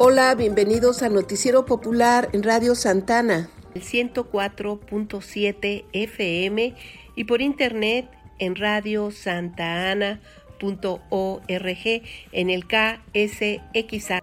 Hola, bienvenidos a Noticiero Popular en Radio Santana. El 104.7 FM y por internet en radiosantana.org en el KSXA.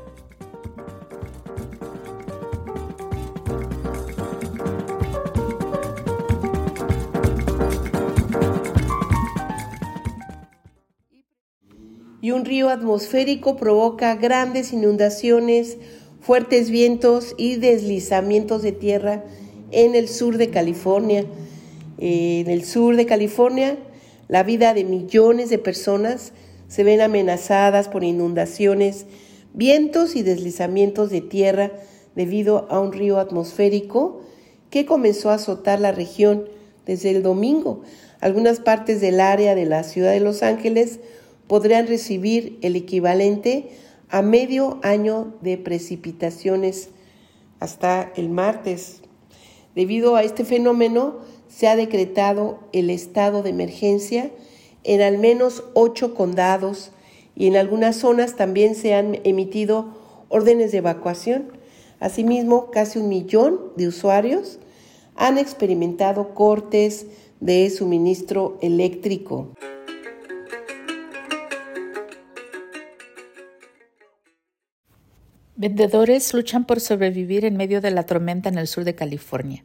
Y un río atmosférico provoca grandes inundaciones, fuertes vientos y deslizamientos de tierra en el sur de California. En el sur de California, la vida de millones de personas se ven amenazadas por inundaciones, vientos y deslizamientos de tierra debido a un río atmosférico que comenzó a azotar la región desde el domingo. Algunas partes del área de la ciudad de Los Ángeles podrían recibir el equivalente a medio año de precipitaciones hasta el martes. Debido a este fenómeno, se ha decretado el estado de emergencia en al menos 8 condados y en algunas zonas también se han emitido órdenes de evacuación. Asimismo, casi 1 millón de usuarios han experimentado cortes de suministro eléctrico. Vendedores luchan por sobrevivir en medio de la tormenta en el sur de California.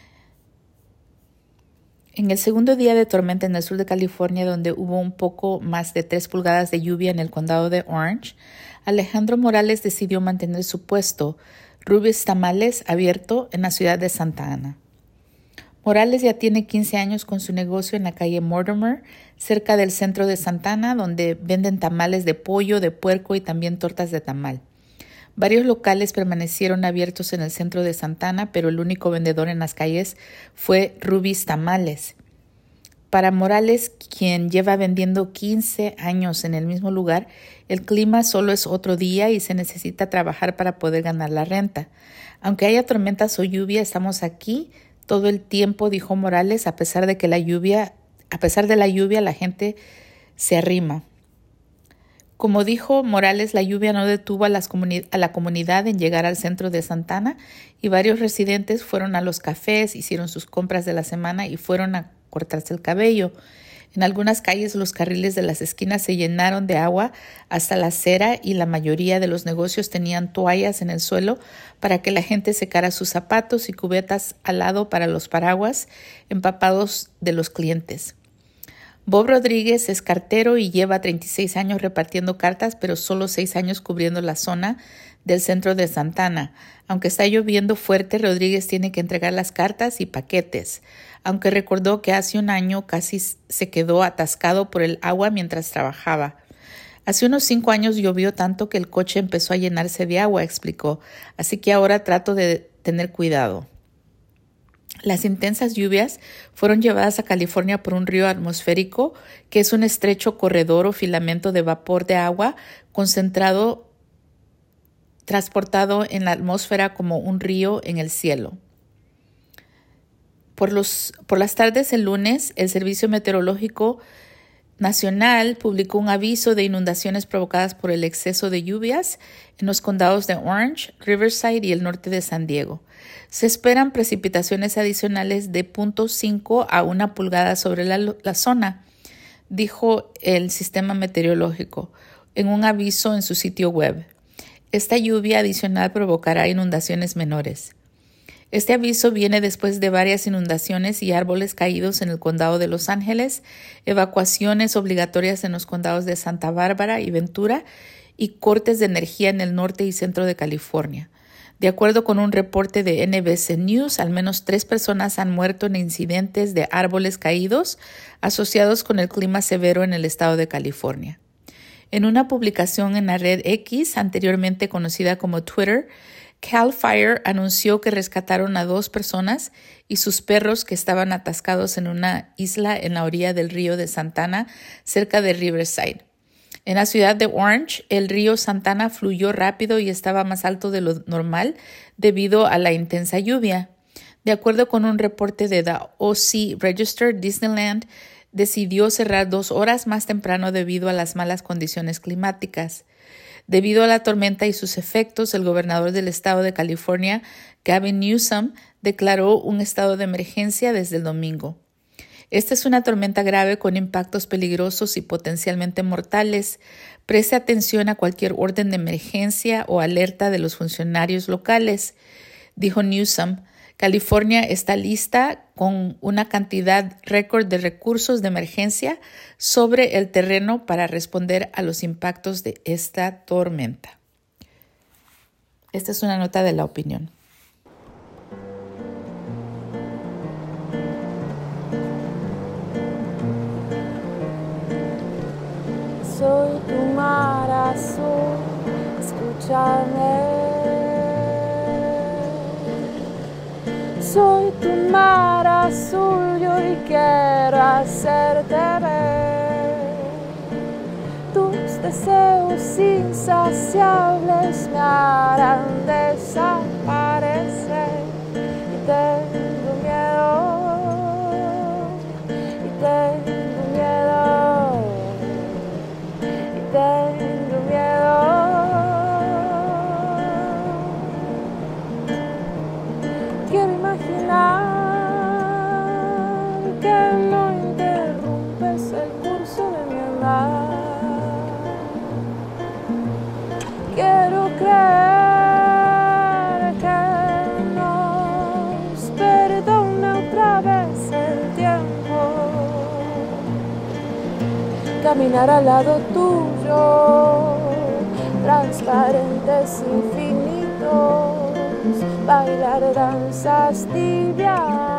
En el segundo día de tormenta en el sur de California, donde hubo un poco más de 3 pulgadas de lluvia en el condado de Orange, Alejandro Morales decidió mantener su puesto, Ruby's Tamales, abierto en la ciudad de Santa Ana. Morales ya tiene 15 años con su negocio en la calle Mortimer, cerca del centro de Santa Ana, donde venden tamales de pollo, de puerco y también tortas de tamal. Varios locales permanecieron abiertos en el centro de Santa Ana, pero el único vendedor en las calles fue Ruby's Tamales. Para Morales, quien lleva vendiendo 15 años en el mismo lugar, el clima solo es otro día y se necesita trabajar para poder ganar la renta. Aunque haya tormentas o lluvia, estamos aquí todo el tiempo, dijo Morales. A pesar de la lluvia, la gente se arrima. Como dijo Morales, la lluvia no detuvo a la comunidad en llegar al centro de Santa Ana y varios residentes fueron a los cafés, hicieron sus compras de la semana y fueron a cortarse el cabello. En algunas calles los carriles de las esquinas se llenaron de agua hasta la acera y la mayoría de los negocios tenían toallas en el suelo para que la gente secara sus zapatos y cubetas al lado para los paraguas empapados de los clientes. Bob Rodríguez es cartero y lleva 36 años repartiendo cartas, pero solo 6 años cubriendo la zona del centro de Santa Ana. Aunque está lloviendo fuerte, Rodríguez tiene que entregar las cartas y paquetes, aunque recordó que hace un año casi se quedó atascado por el agua mientras trabajaba. Hace unos 5 años llovió tanto que el coche empezó a llenarse de agua, explicó, así que ahora trato de tener cuidado. Las intensas lluvias fueron llevadas a California por un río atmosférico, que es un estrecho corredor o filamento de vapor de agua concentrado, transportado en la atmósfera como un río en el cielo. Por las tardes del lunes, el Servicio Meteorológico Nacional publicó un aviso de inundaciones provocadas por el exceso de lluvias en los condados de Orange, Riverside y el norte de San Diego. Se esperan precipitaciones adicionales de 0.5 a 1 pulgada sobre la zona, dijo el sistema meteorológico en un aviso en su sitio web. Esta lluvia adicional provocará inundaciones menores. Este aviso viene después de varias inundaciones y árboles caídos en el condado de Los Ángeles, evacuaciones obligatorias en los condados de Santa Bárbara y Ventura y cortes de energía en el norte y centro de California. De acuerdo con un reporte de NBC News, al menos 3 personas han muerto en incidentes de árboles caídos asociados con el clima severo en el estado de California. En una publicación en la red X, anteriormente conocida como Twitter, Cal Fire anunció que rescataron a 2 personas y sus perros que estaban atascados en una isla en la orilla del río de Santa Ana, cerca de Riverside. En la ciudad de Orange, el río Santa Ana fluyó rápido y estaba más alto de lo normal debido a la intensa lluvia. De acuerdo con un reporte de The OC Register, Disneyland decidió cerrar 2 horas más temprano debido a las malas condiciones climáticas. Debido a la tormenta y sus efectos, el gobernador del estado de California, Gavin Newsom, declaró un estado de emergencia desde el domingo. Esta es una tormenta grave con impactos peligrosos y potencialmente mortales. Preste atención a cualquier orden de emergencia o alerta de los funcionarios locales, dijo Newsom. California está lista con una cantidad récord de recursos de emergencia sobre el terreno para responder a los impactos de esta tormenta. Esta es una nota de La Opinión. Soy tu mar azul, escúchame. Soy tu mar azul y hoy quiero hacerte ver. Tus deseos insaciables me harán desaparecer. Y tengo miedo, y tengo miedo, y tengo miedo. Quiero imaginar que no interrumpes el curso de mi andar. Quiero creer que nos perdone otra vez el tiempo. Caminar al lado tuyo, transparentes infinitos, bailar danzas tibias.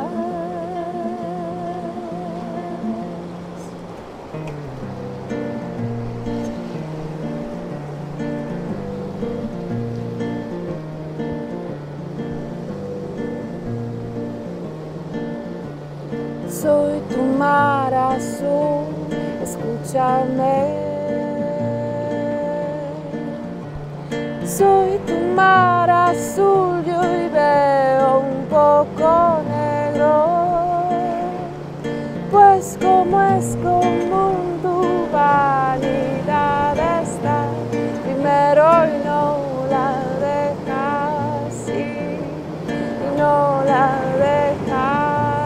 Soy tu mar azul, escúchame. Soy tu mar azul y hoy veo un poco negro, pues como es común tu vanidad está primero y no la dejas ir, y no la dejas.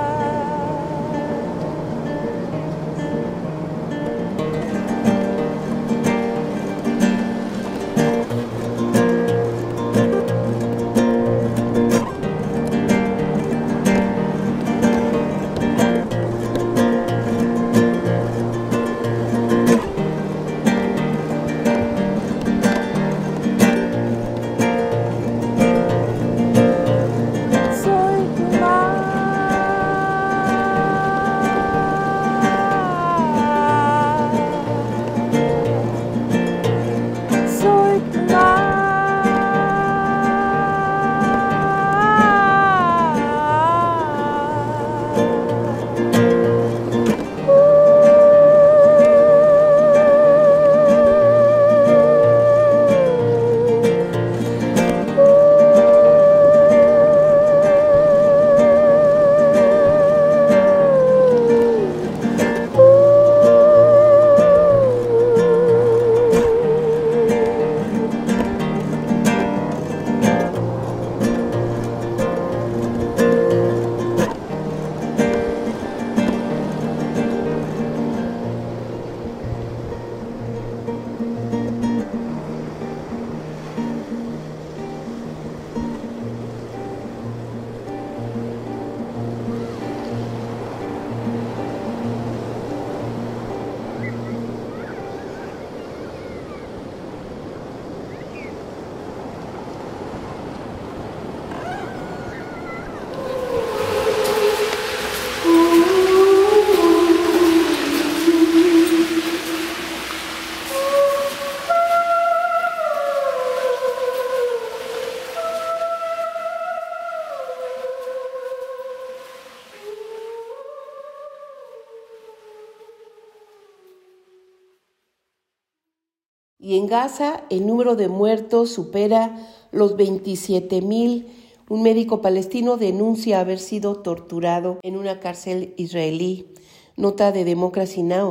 Y en Gaza el número de muertos supera los 27,000. Un médico palestino denuncia haber sido torturado en una cárcel israelí. Nota de Democracy Now!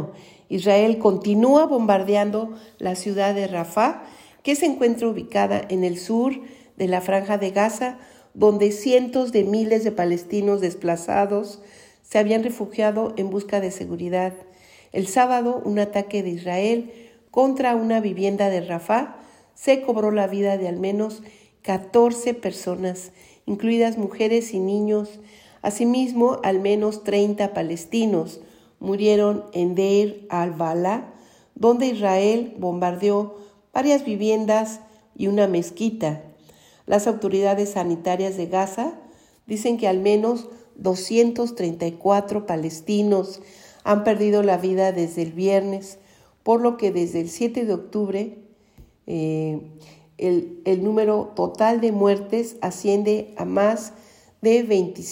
Israel continúa bombardeando la ciudad de Rafah, que se encuentra ubicada en el sur de la Franja de Gaza, donde cientos de miles de palestinos desplazados se habían refugiado en busca de seguridad. El sábado, un ataque de Israel contra una vivienda de Rafah se cobró la vida de al menos 14 personas, incluidas mujeres y niños. Asimismo, al menos 30 palestinos murieron en Deir al-Balah, donde Israel bombardeó varias viviendas y una mezquita. Las autoridades sanitarias de Gaza dicen que al menos 234 palestinos han perdido la vida desde el viernes, por lo que desde el 7 de octubre el número total de muertes asciende a más de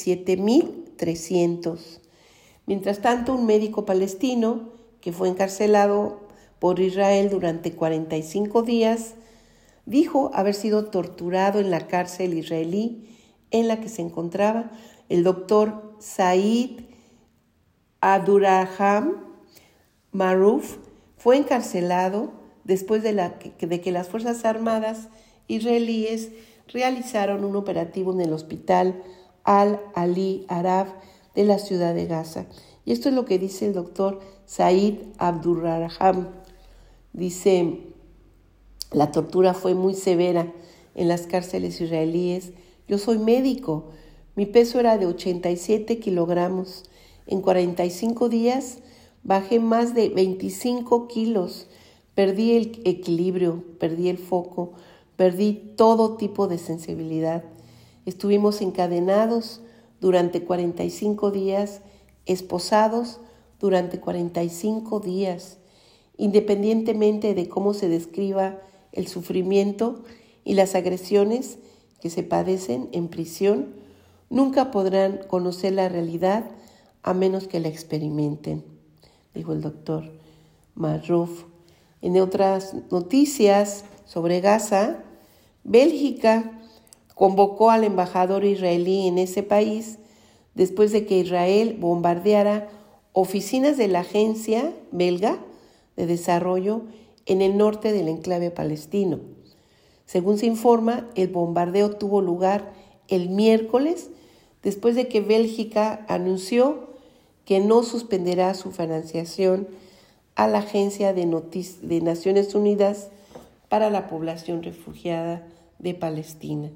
27.300. Mientras tanto, un médico palestino que fue encarcelado por Israel durante 45 días dijo haber sido torturado en la cárcel israelí en la que se encontraba. El doctor Said Abdurrahman Maruf fue encarcelado después de que las Fuerzas Armadas israelíes realizaron un operativo en el hospital Al-Ali Arab de la ciudad de Gaza. Y esto es lo que dice el doctor Said Abdurrahman. Dice: la tortura fue muy severa en las cárceles israelíes. Yo soy médico. Mi peso era de 87 kilogramos. En 45 días bajé más de 25 kilos. Perdí el equilibrio, perdí el foco, perdí todo tipo de sensibilidad. Estuvimos encadenados durante 45 días, esposados durante 45 días. Independientemente de cómo se describa el sufrimiento y las agresiones que se padecen en prisión, nunca podrán conocer la realidad a menos que la experimenten, dijo el doctor Maruf. En otras noticias sobre Gaza, Bélgica convocó al embajador israelí en ese país después de que Israel bombardeara oficinas de la Agencia Belga de Desarrollo en el norte del enclave palestino. Según se informa, el bombardeo tuvo lugar el miércoles después de que Bélgica anunció que no suspenderá su financiación a la Agencia de Naciones Unidas para la Población Refugiada de Palestina.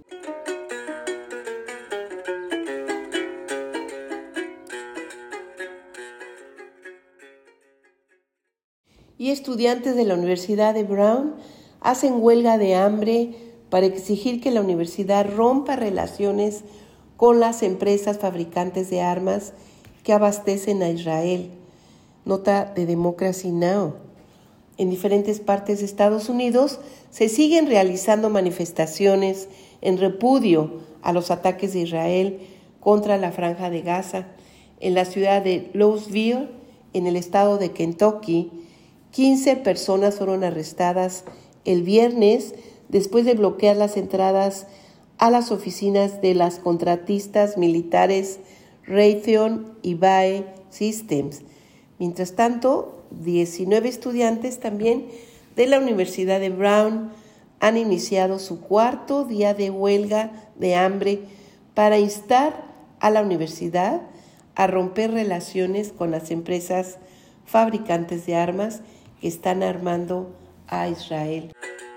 Y estudiantes de la Universidad de Brown hacen huelga de hambre para exigir que la universidad rompa relaciones con las empresas fabricantes de armas que abastecen a Israel. Nota de Democracy Now! En diferentes partes de Estados Unidos se siguen realizando manifestaciones en repudio a los ataques de Israel contra la Franja de Gaza. En la ciudad de Louisville, en el estado de Kentucky, 15 personas fueron arrestadas el viernes después de bloquear las entradas a las oficinas de las contratistas militares Raytheon y BAE Systems. Mientras tanto, 19 estudiantes también de la Universidad de Brown han iniciado su cuarto día de huelga de hambre para instar a la universidad a romper relaciones con las empresas fabricantes de armas que están armando a Israel.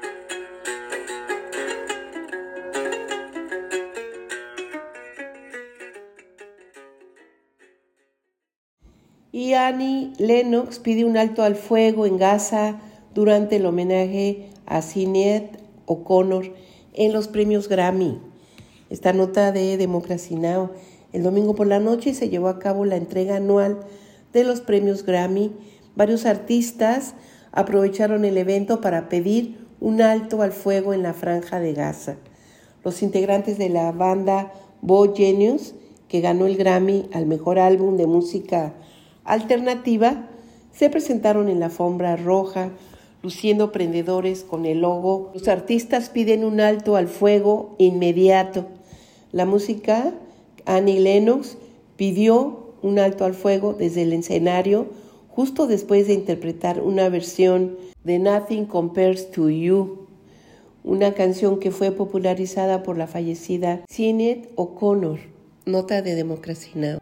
Y Annie Lennox pide un alto al fuego en Gaza durante el homenaje a Sinéad O'Connor en los premios Grammy. Esta nota de Democracy Now! El domingo por la noche se llevó a cabo la entrega anual de los premios Grammy. Varios artistas aprovecharon el evento para pedir un alto al fuego en la Franja de Gaza. Los integrantes de la banda Bo Genius, que ganó el Grammy al mejor álbum de música alternativa, se presentaron en la alfombra roja, luciendo prendedores con el logo. Los artistas piden un alto al fuego inmediato. La música, Annie Lennox pidió un alto al fuego desde el escenario justo después de interpretar una versión de Nothing Compares to You, una canción que fue popularizada por la fallecida Sinead O'Connor. Nota de Democracy Now!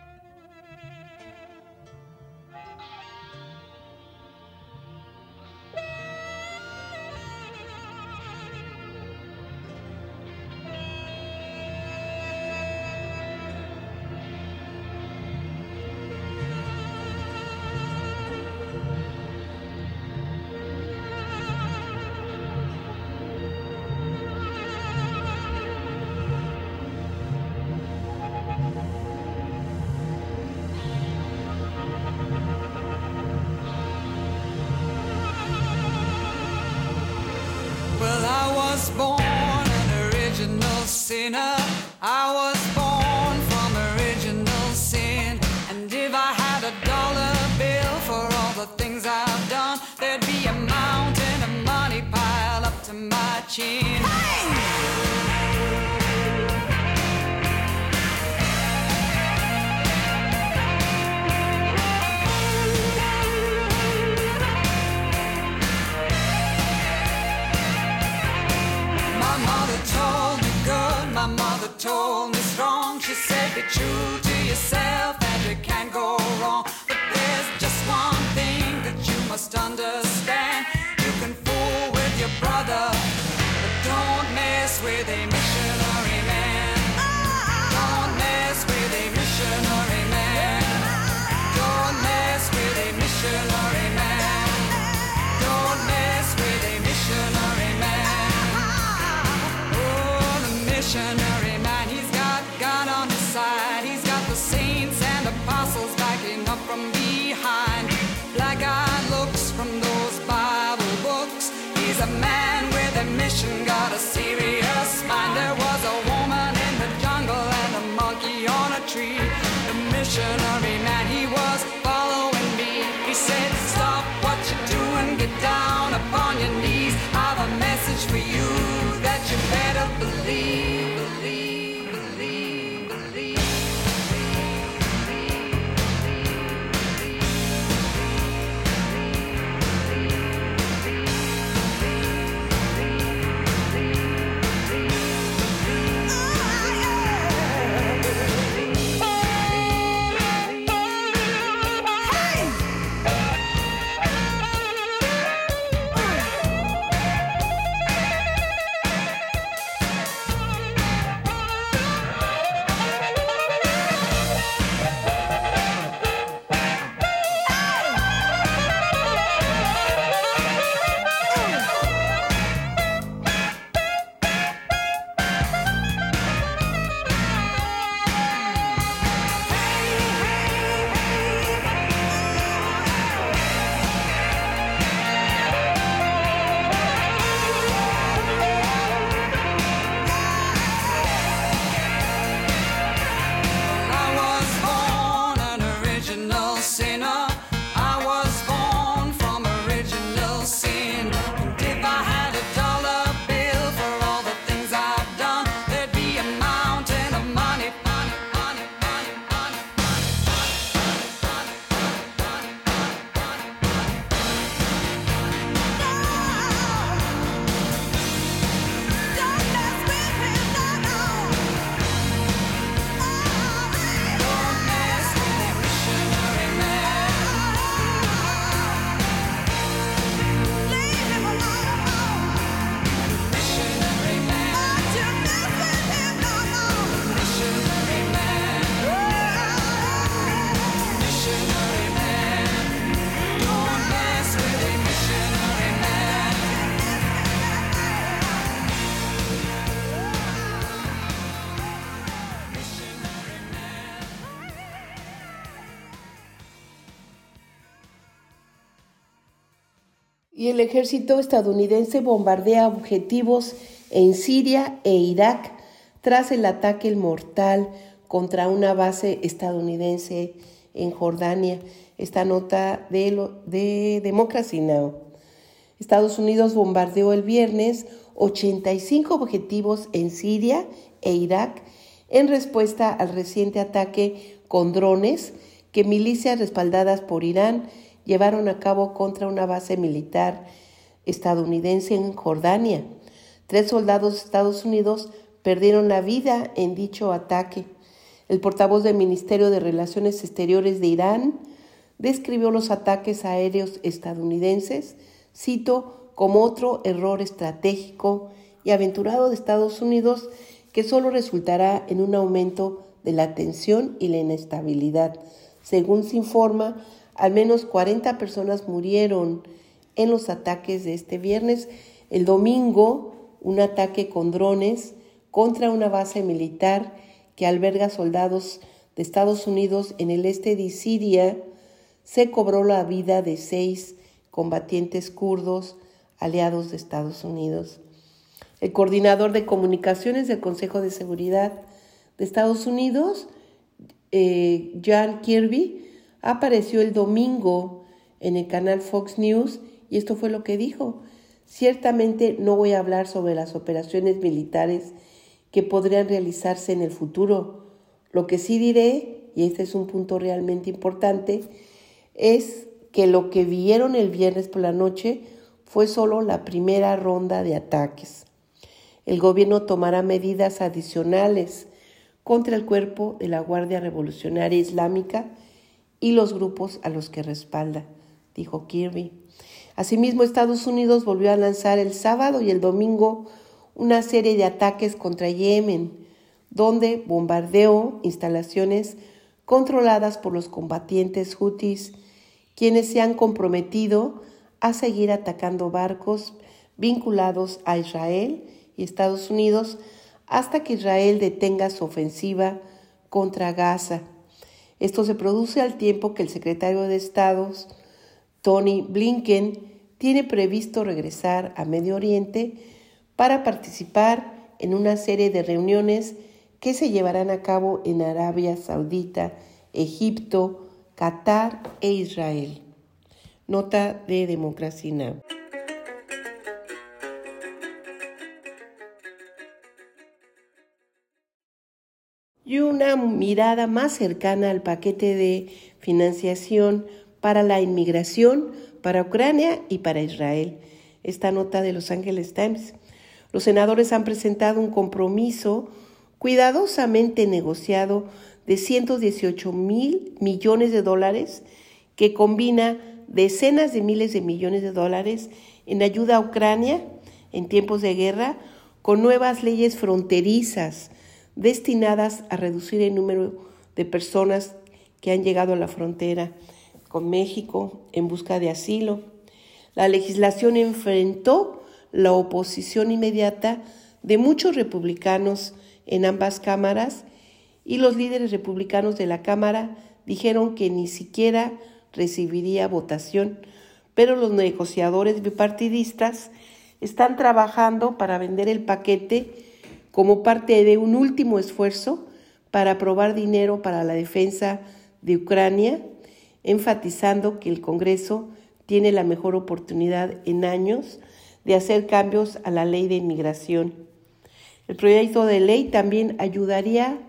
Well, I was born an original sinner. I was born from original sin. And if I had $1 bill for all the things I've done, there'd be a mountain of money piled up to my chin. My mother told me strong. She said, be true to yourself and you can't go wrong. But there's just one thing that you must understand. You can fool with your brother, but don't mess with a missionary man. Don't mess with a missionary man. Don't mess with a missionary man. Don't mess with a missionary man. Missionary man, he's got God on his side. He's got the saints and apostles backing up from behind. Black-eyed looks from those Bible books. He's a man with a mission, got a serious mind. There was a woman in the jungle and a monkey on a tree. The missionary man, he was following me. He said, stop what you're doing, get down upon your knees. I've a message for you that you better believe. Y el ejército estadounidense bombardea objetivos en Siria e Irak tras el ataque mortal contra una base estadounidense en Jordania. Esta nota de Democracy Now! Estados Unidos bombardeó el viernes 85 objetivos en Siria e Irak en respuesta al reciente ataque con drones que milicias respaldadas por Irán llevaron a cabo contra una base militar estadounidense en Jordania. 3 soldados de Estados Unidos perdieron la vida en dicho ataque. El portavoz del Ministerio de Relaciones Exteriores de Irán describió los ataques aéreos estadounidenses, cito, como otro error estratégico y aventurado de Estados Unidos que solo resultará en un aumento de la tensión y la inestabilidad. Según se informa, al menos 40 personas murieron en los ataques de este viernes. El domingo, un ataque con drones contra una base militar que alberga soldados de Estados Unidos en el este de Siria se cobró la vida de 6 combatientes kurdos aliados de Estados Unidos. El coordinador de comunicaciones del Consejo de Seguridad de Estados Unidos, John Kirby, apareció el domingo en el canal Fox News y esto fue lo que dijo. Ciertamente no voy a hablar sobre las operaciones militares que podrían realizarse en el futuro. Lo que sí diré, y este es un punto realmente importante, es que lo que vieron el viernes por la noche fue solo la primera ronda de ataques. El gobierno tomará medidas adicionales contra el cuerpo de la Guardia Revolucionaria Islámica y los grupos a los que respalda, dijo Kirby. Asimismo, Estados Unidos volvió a lanzar el sábado y el domingo una serie de ataques contra Yemen, donde bombardeó instalaciones controladas por los combatientes hutis, quienes se han comprometido a seguir atacando barcos vinculados a Israel y Estados Unidos hasta que Israel detenga su ofensiva contra Gaza. Esto se produce al tiempo que el secretario de Estado, Tony Blinken, tiene previsto regresar a Medio Oriente para participar en una serie de reuniones que se llevarán a cabo en Arabia Saudita, Egipto, Qatar e Israel. Nota de Democracy Now! Y una mirada más cercana al paquete de financiación para la inmigración para Ucrania y para Israel. Esta nota de Los Angeles Times. Los senadores han presentado un compromiso cuidadosamente negociado de $118 millones que combina decenas de miles de millones de dólares en ayuda a Ucrania en tiempos de guerra con nuevas leyes fronterizas destinadas a reducir el número de personas que han llegado a la frontera con México en busca de asilo. La legislación enfrentó la oposición inmediata de muchos republicanos en ambas cámaras y los líderes republicanos de la Cámara dijeron que ni siquiera recibiría votación, pero los negociadores bipartidistas están trabajando para vender el paquete como parte de un último esfuerzo para aprobar dinero para la defensa de Ucrania, enfatizando que el Congreso tiene la mejor oportunidad en años de hacer cambios a la ley de inmigración. El proyecto de ley también ayudaría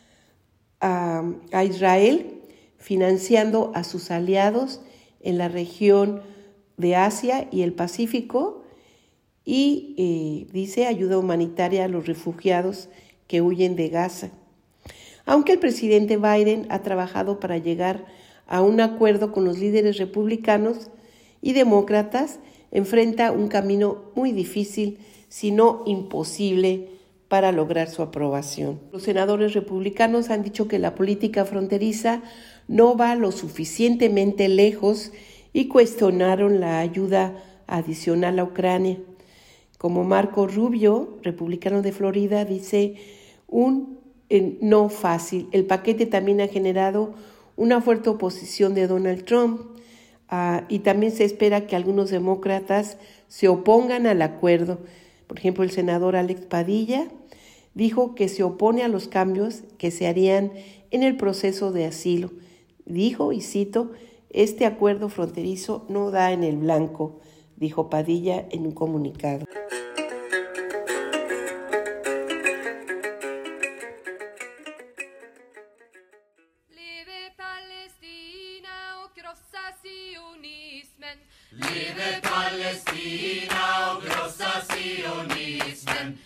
a Israel financiando a sus aliados en la región de Asia y el Pacífico y dice ayuda humanitaria a los refugiados que huyen de Gaza. Aunque el presidente Biden ha trabajado para llegar a un acuerdo con los líderes republicanos y demócratas, enfrenta un camino muy difícil, si no imposible, para lograr su aprobación. Los senadores republicanos han dicho que la política fronteriza no va lo suficientemente lejos y cuestionaron la ayuda adicional a Ucrania. Como Marco Rubio, republicano de Florida, dice no fácil. El paquete también ha generado una fuerte oposición de Donald Trump y también se espera que algunos demócratas se opongan al acuerdo. Por ejemplo, el senador Alex Padilla dijo que se opone a los cambios que se harían en el proceso de asilo. Dijo, y cito, este acuerdo fronterizo no da en el blanco, dijo Padilla en un comunicado. Liebe Palästina. Lebe Palästina och krossa sionismen.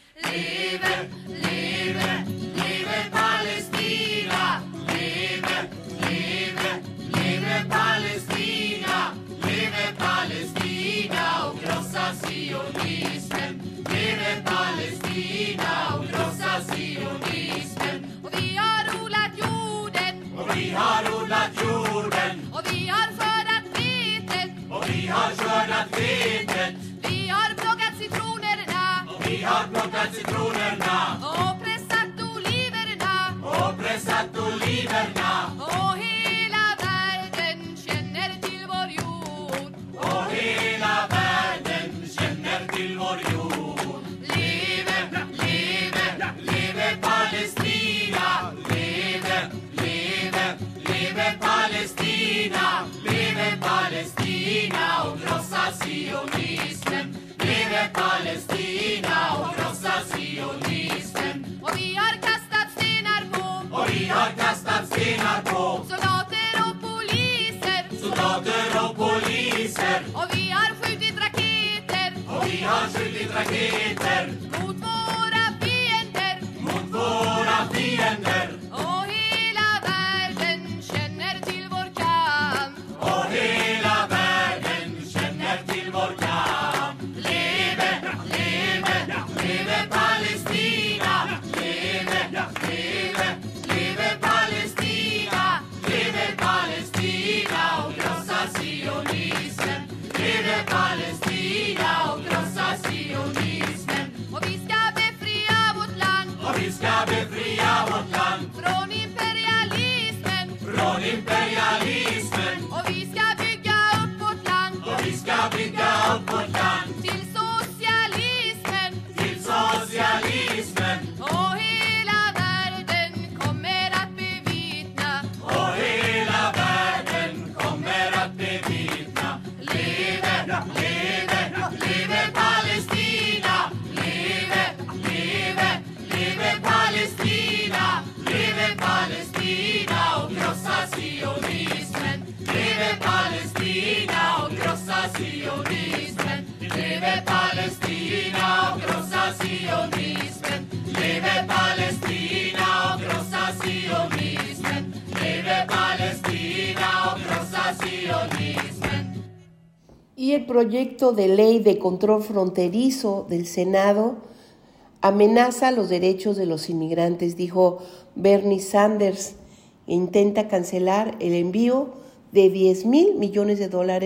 Lebe, lebe, lebe Palästina. Lebe, lebe, lebe Palästina. Lebe Palästina och krossa sionismen. Lebe Palästina och krossa sionismen. Och vi har odlat jorden. Och vi har odlat jorden. Och vi har skördat vetet. Och vi har skördat vetet. Vi har plockat citronerna. Och vi har plockat citronerna. Och pressat oliverna. Och pressat oliverna. Och hela världen känner till vår jord. Och hela världen känner till vår jord. Leve, leve, leve Palestina. Leve, leve, leve Palestina. Leve Palestina och krossa sionismen. Leve Palestina och krossa sionismen. Och vi har kastat stenar på. Och vi har kastat stenar på Soldater och poliser. soldater och poliser. Och vi har skjutit raketer. Och vi har skjutit raketer Mot våra fiender. mot våra fiender. Och hela världen känner till vår kamp. Och hela världen känner till vår kamp. Leve, leve, leve Palestina. Leve, leve, leve Palestina. Leve Palestina och krossa sionismen. Leve Palestina och krossa sionismen. Och vi ska befria vårt land Och vi ska befria vårt land från imperialismen. från imperialismen. Och vi ska bygga upp vårt land Och vi ska bygga upp vårt land till socialismen. till socialismen. Och hela världen kommer att bevittna. Och hela världen kommer att bevittna. Leve, leve, leve Palestina. Leve, leve, leve Palestina. Leve Palestina och krossa sionismen. Leve Palestina och krossa sionismen. Leve Palestina och krossa sionismen. Leve Palestina och krossa sionismen. Leve Palestina och krossa sionismen. Y el proyecto de ley de control fronterizo del Senado amenaza los derechos de los inmigrantes, dijo Bernie Sanders, e intenta cancelar el envío de $10,000 millones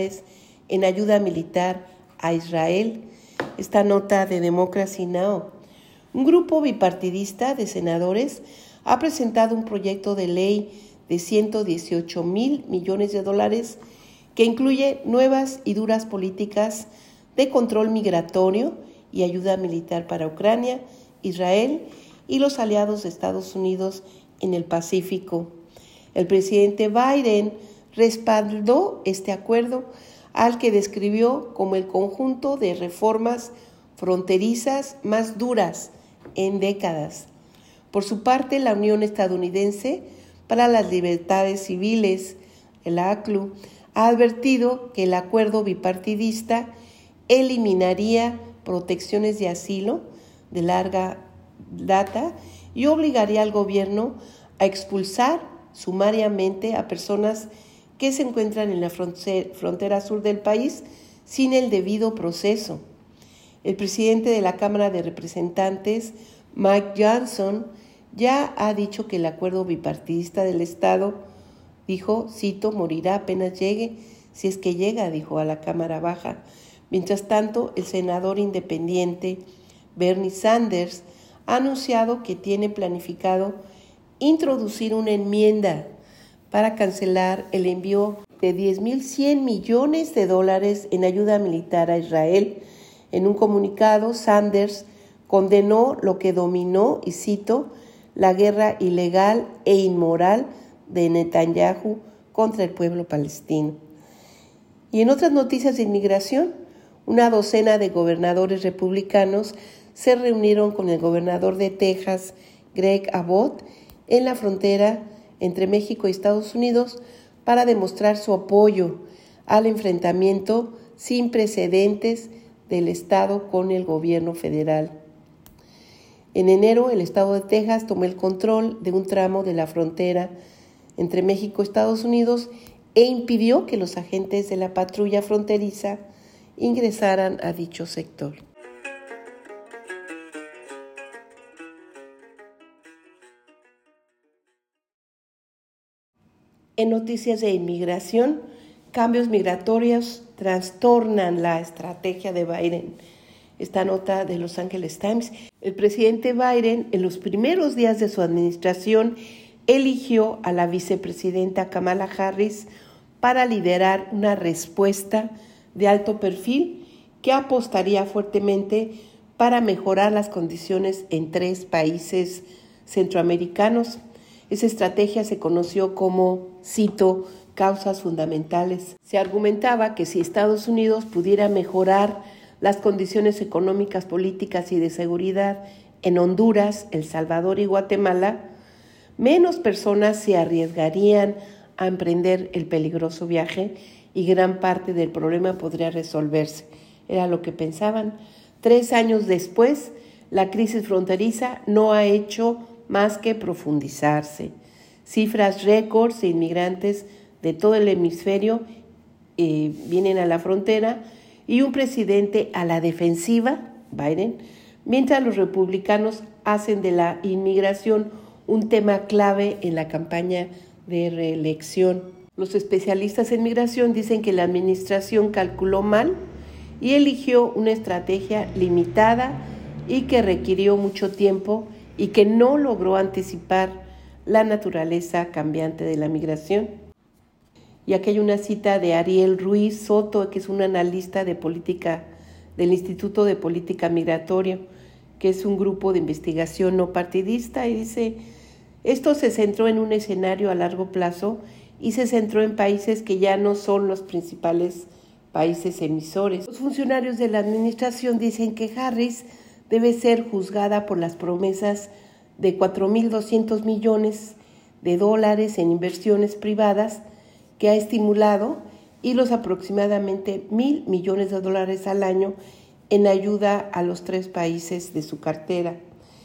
en ayuda militar a Israel. Esta nota de Democracy Now! Un grupo bipartidista de senadores ha presentado un proyecto de ley de $118,000 millones que incluye nuevas y duras políticas de control migratorio y ayuda militar para Ucrania, Israel y los aliados de Estados Unidos en el Pacífico. El presidente Biden respaldó este acuerdo, al que describió como el conjunto de reformas fronterizas más duras en décadas. Por su parte, la Unión Estadounidense para las Libertades Civiles, el ACLU, ha advertido que el acuerdo bipartidista eliminaría protecciones de asilo de larga data y obligaría al gobierno a expulsar sumariamente a personas que se encuentran en la frontera sur del país sin el debido proceso. El presidente de la Cámara de Representantes, Mike Johnson, ya ha dicho que el acuerdo bipartidista del Estado, dijo, cito, morirá apenas llegue, si es que llega, dijo a la Cámara Baja. Mientras tanto, el senador independiente Bernie Sanders ha anunciado que tiene planificado introducir una enmienda para cancelar el envío de $10,100 millones en ayuda militar a Israel. En un comunicado, Sanders condenó lo que dominó, y cito, la guerra ilegal e inmoral de Netanyahu contra el pueblo palestino. Y en otras noticias de inmigración, una docena de gobernadores republicanos se reunieron con el gobernador de Texas, Greg Abbott, en la frontera entre México y Estados Unidos para demostrar su apoyo al enfrentamiento sin precedentes del Estado con el gobierno federal. En enero, el Estado de Texas tomó el control de un tramo de la frontera entre México y Estados Unidos e impidió que los agentes de la patrulla fronteriza ingresaran a dicho sector. En noticias de inmigración, cambios migratorios trastornan la estrategia de Biden. Esta nota de Los Angeles Times. El presidente Biden, en los primeros días de su administración, eligió a la vicepresidenta Kamala Harris para liderar una respuesta de alto perfil que apostaría fuertemente para mejorar las condiciones en 3 países centroamericanos. Esa estrategia se conoció como, cito, causas fundamentales. Se argumentaba que si Estados Unidos pudiera mejorar las condiciones económicas, políticas y de seguridad en Honduras, El Salvador y Guatemala, menos personas se arriesgarían a emprender el peligroso viaje y gran parte del problema podría resolverse. Era lo que pensaban. 3 años después, la crisis fronteriza no ha hecho más que profundizarse. Cifras récords de inmigrantes de todo el hemisferio vienen a la frontera y un presidente a la defensiva, Biden, mientras los republicanos hacen de la inmigración un tema clave en la campaña de reelección. Los especialistas en migración dicen que la administración calculó mal y eligió una estrategia limitada y que requirió mucho tiempo y que no logró anticipar la naturaleza cambiante de la migración. Y aquí hay una cita de Ariel Ruiz Soto, que es un analista de política del Instituto de Política Migratoria, que es un grupo de investigación no partidista, y dice: esto se centró en un escenario a largo plazo y se centró en países que ya no son los principales países emisores. Los funcionarios de la administración dicen que Harris debe ser juzgada por las promesas de $4,200 millones en inversiones privadas que ha estimulado y los aproximadamente $1,000 millones al año en ayuda a los 3 países de su cartera.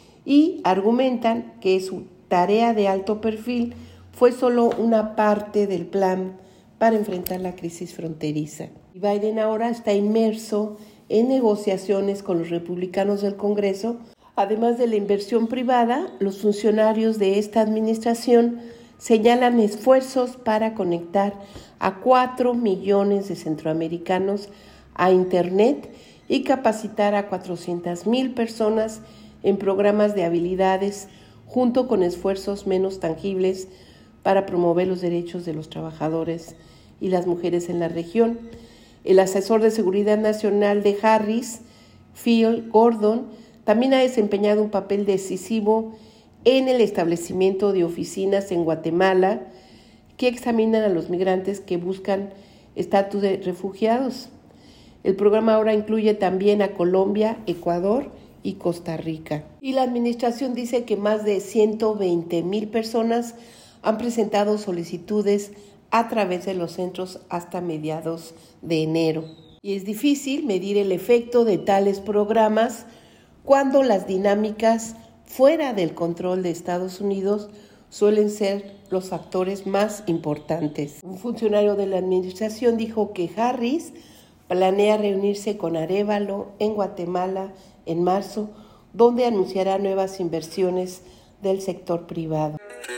Y argumentan que su tarea de alto perfil fue solo una parte del plan para enfrentar la crisis fronteriza. Y Biden ahora está inmerso en negociaciones con los republicanos del Congreso. Además de la inversión privada, los funcionarios de esta administración señalan esfuerzos para conectar a 4 millones de centroamericanos a Internet y capacitar a 400,000 personas en programas de habilidades, junto con esfuerzos menos tangibles para promover los derechos de los trabajadores y las mujeres en la región. El asesor de seguridad nacional de Harris, Phil Gordon, también ha desempeñado un papel decisivo en el establecimiento de oficinas en Guatemala que examinan a los migrantes que buscan estatus de refugiados. El programa ahora incluye también a Colombia, Ecuador y Costa Rica. Y la administración dice que más de 120,000 personas han presentado solicitudes a través de los centros hasta mediados de enero. Y es difícil medir el efecto de tales programas cuando las dinámicas fuera del control de Estados Unidos suelen ser los factores más importantes. Un funcionario de la administración dijo que Harris planea reunirse con Arévalo en Guatemala en marzo, donde anunciará nuevas inversiones del sector privado.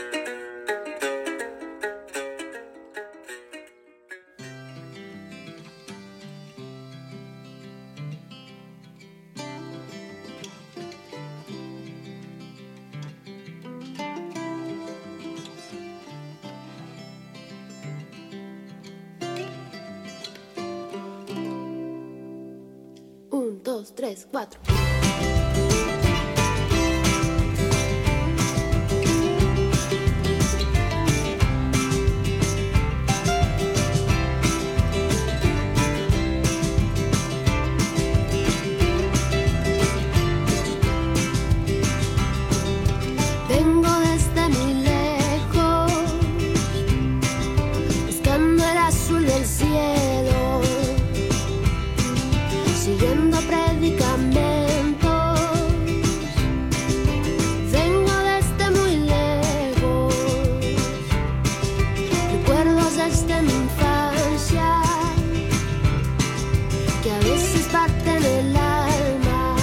Un, dos, tres, cuatro. Vengo desde muy lejos, buscando el azul del cielo. siguiendo predicamentos. Vengo desde muy lejos, recuerdos desde mi infancia que a veces parten el alma.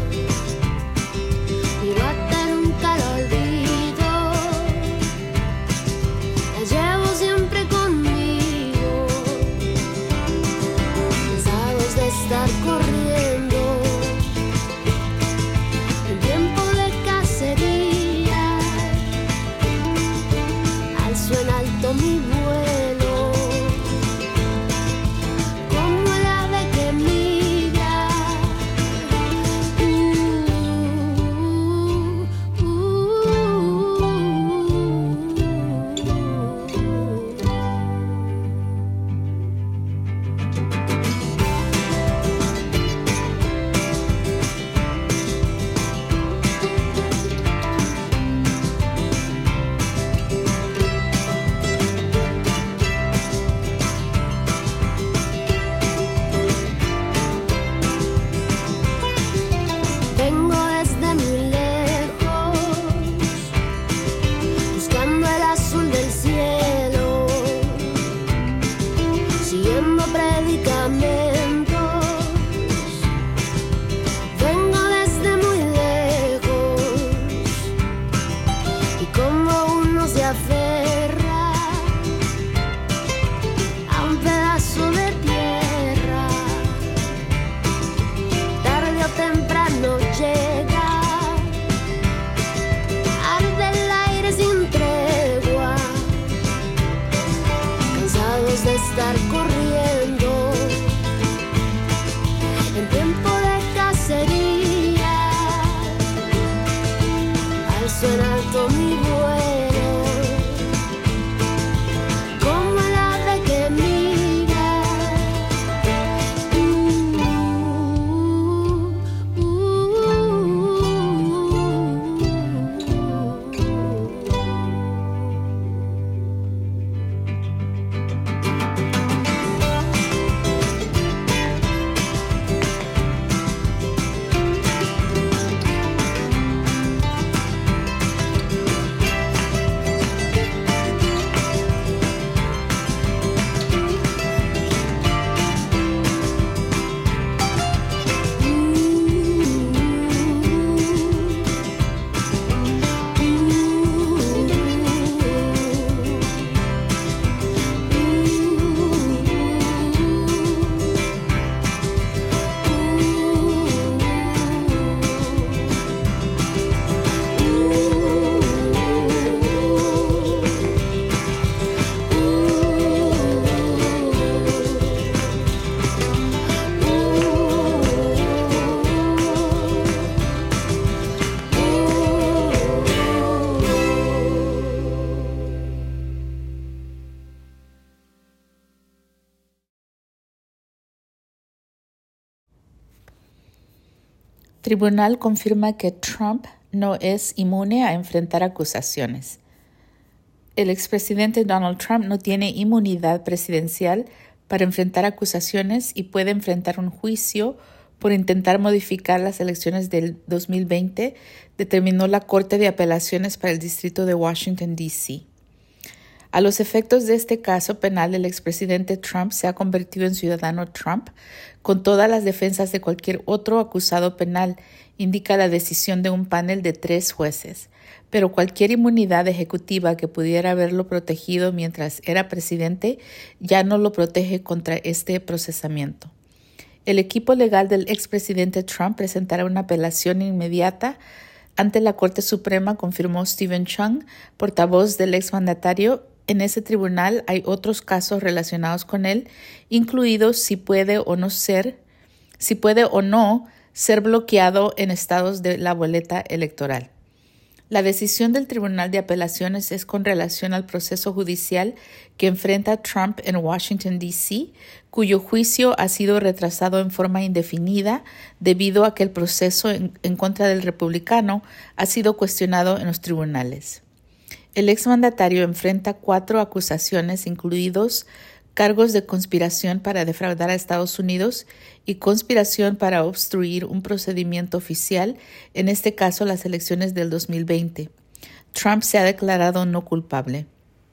Mi bata nunca lo olvido, la llevo siempre conmigo, cansados de estar corriendo en tiempo de cacería. Alzo en alto mi vuelo como el ave que migra. Vengo desde muy lejos, buscando el azul del cielo, siguiendo predicamentos. Vengo desde muy lejos y como uno se aferra a un pedazo de tierra, tarde o temprano llega, arde el aire sin tregua, cansados de estar corriendo en tiempo de cacería. Alzo en alto mi vuelo como el ave que migra. Tribunal confirma que Trump no es inmune a enfrentar acusaciones. El expresidente Donald Trump no tiene inmunidad presidencial para enfrentar acusaciones y puede enfrentar un juicio por intentar modificar las elecciones del 2020, determinó la Corte de Apelaciones para el Distrito de Washington, D.C. A los efectos de este caso penal, el expresidente Trump se ha convertido en ciudadano Trump con todas las defensas de cualquier otro acusado penal, indica la decisión de un panel de 3 jueces. Pero cualquier inmunidad ejecutiva que pudiera haberlo protegido mientras era presidente ya no lo protege contra este procesamiento. El equipo legal del expresidente Trump presentará una apelación inmediata ante la Corte Suprema, confirmó Stephen Chung, portavoz del exmandatario. En ese tribunal hay otros casos relacionados con él, incluidos si puede o no ser bloqueado en estados de la boleta electoral. La decisión del Tribunal de Apelaciones es con relación al proceso judicial que enfrenta Trump en Washington, D.C., cuyo juicio ha sido retrasado en forma indefinida debido a que el proceso en contra del republicano ha sido cuestionado en los tribunales. El exmandatario enfrenta 4 acusaciones, incluidos cargos de conspiración para defraudar a Estados Unidos y conspiración para obstruir un procedimiento oficial, en este caso las elecciones del 2020. Trump se ha declarado no culpable.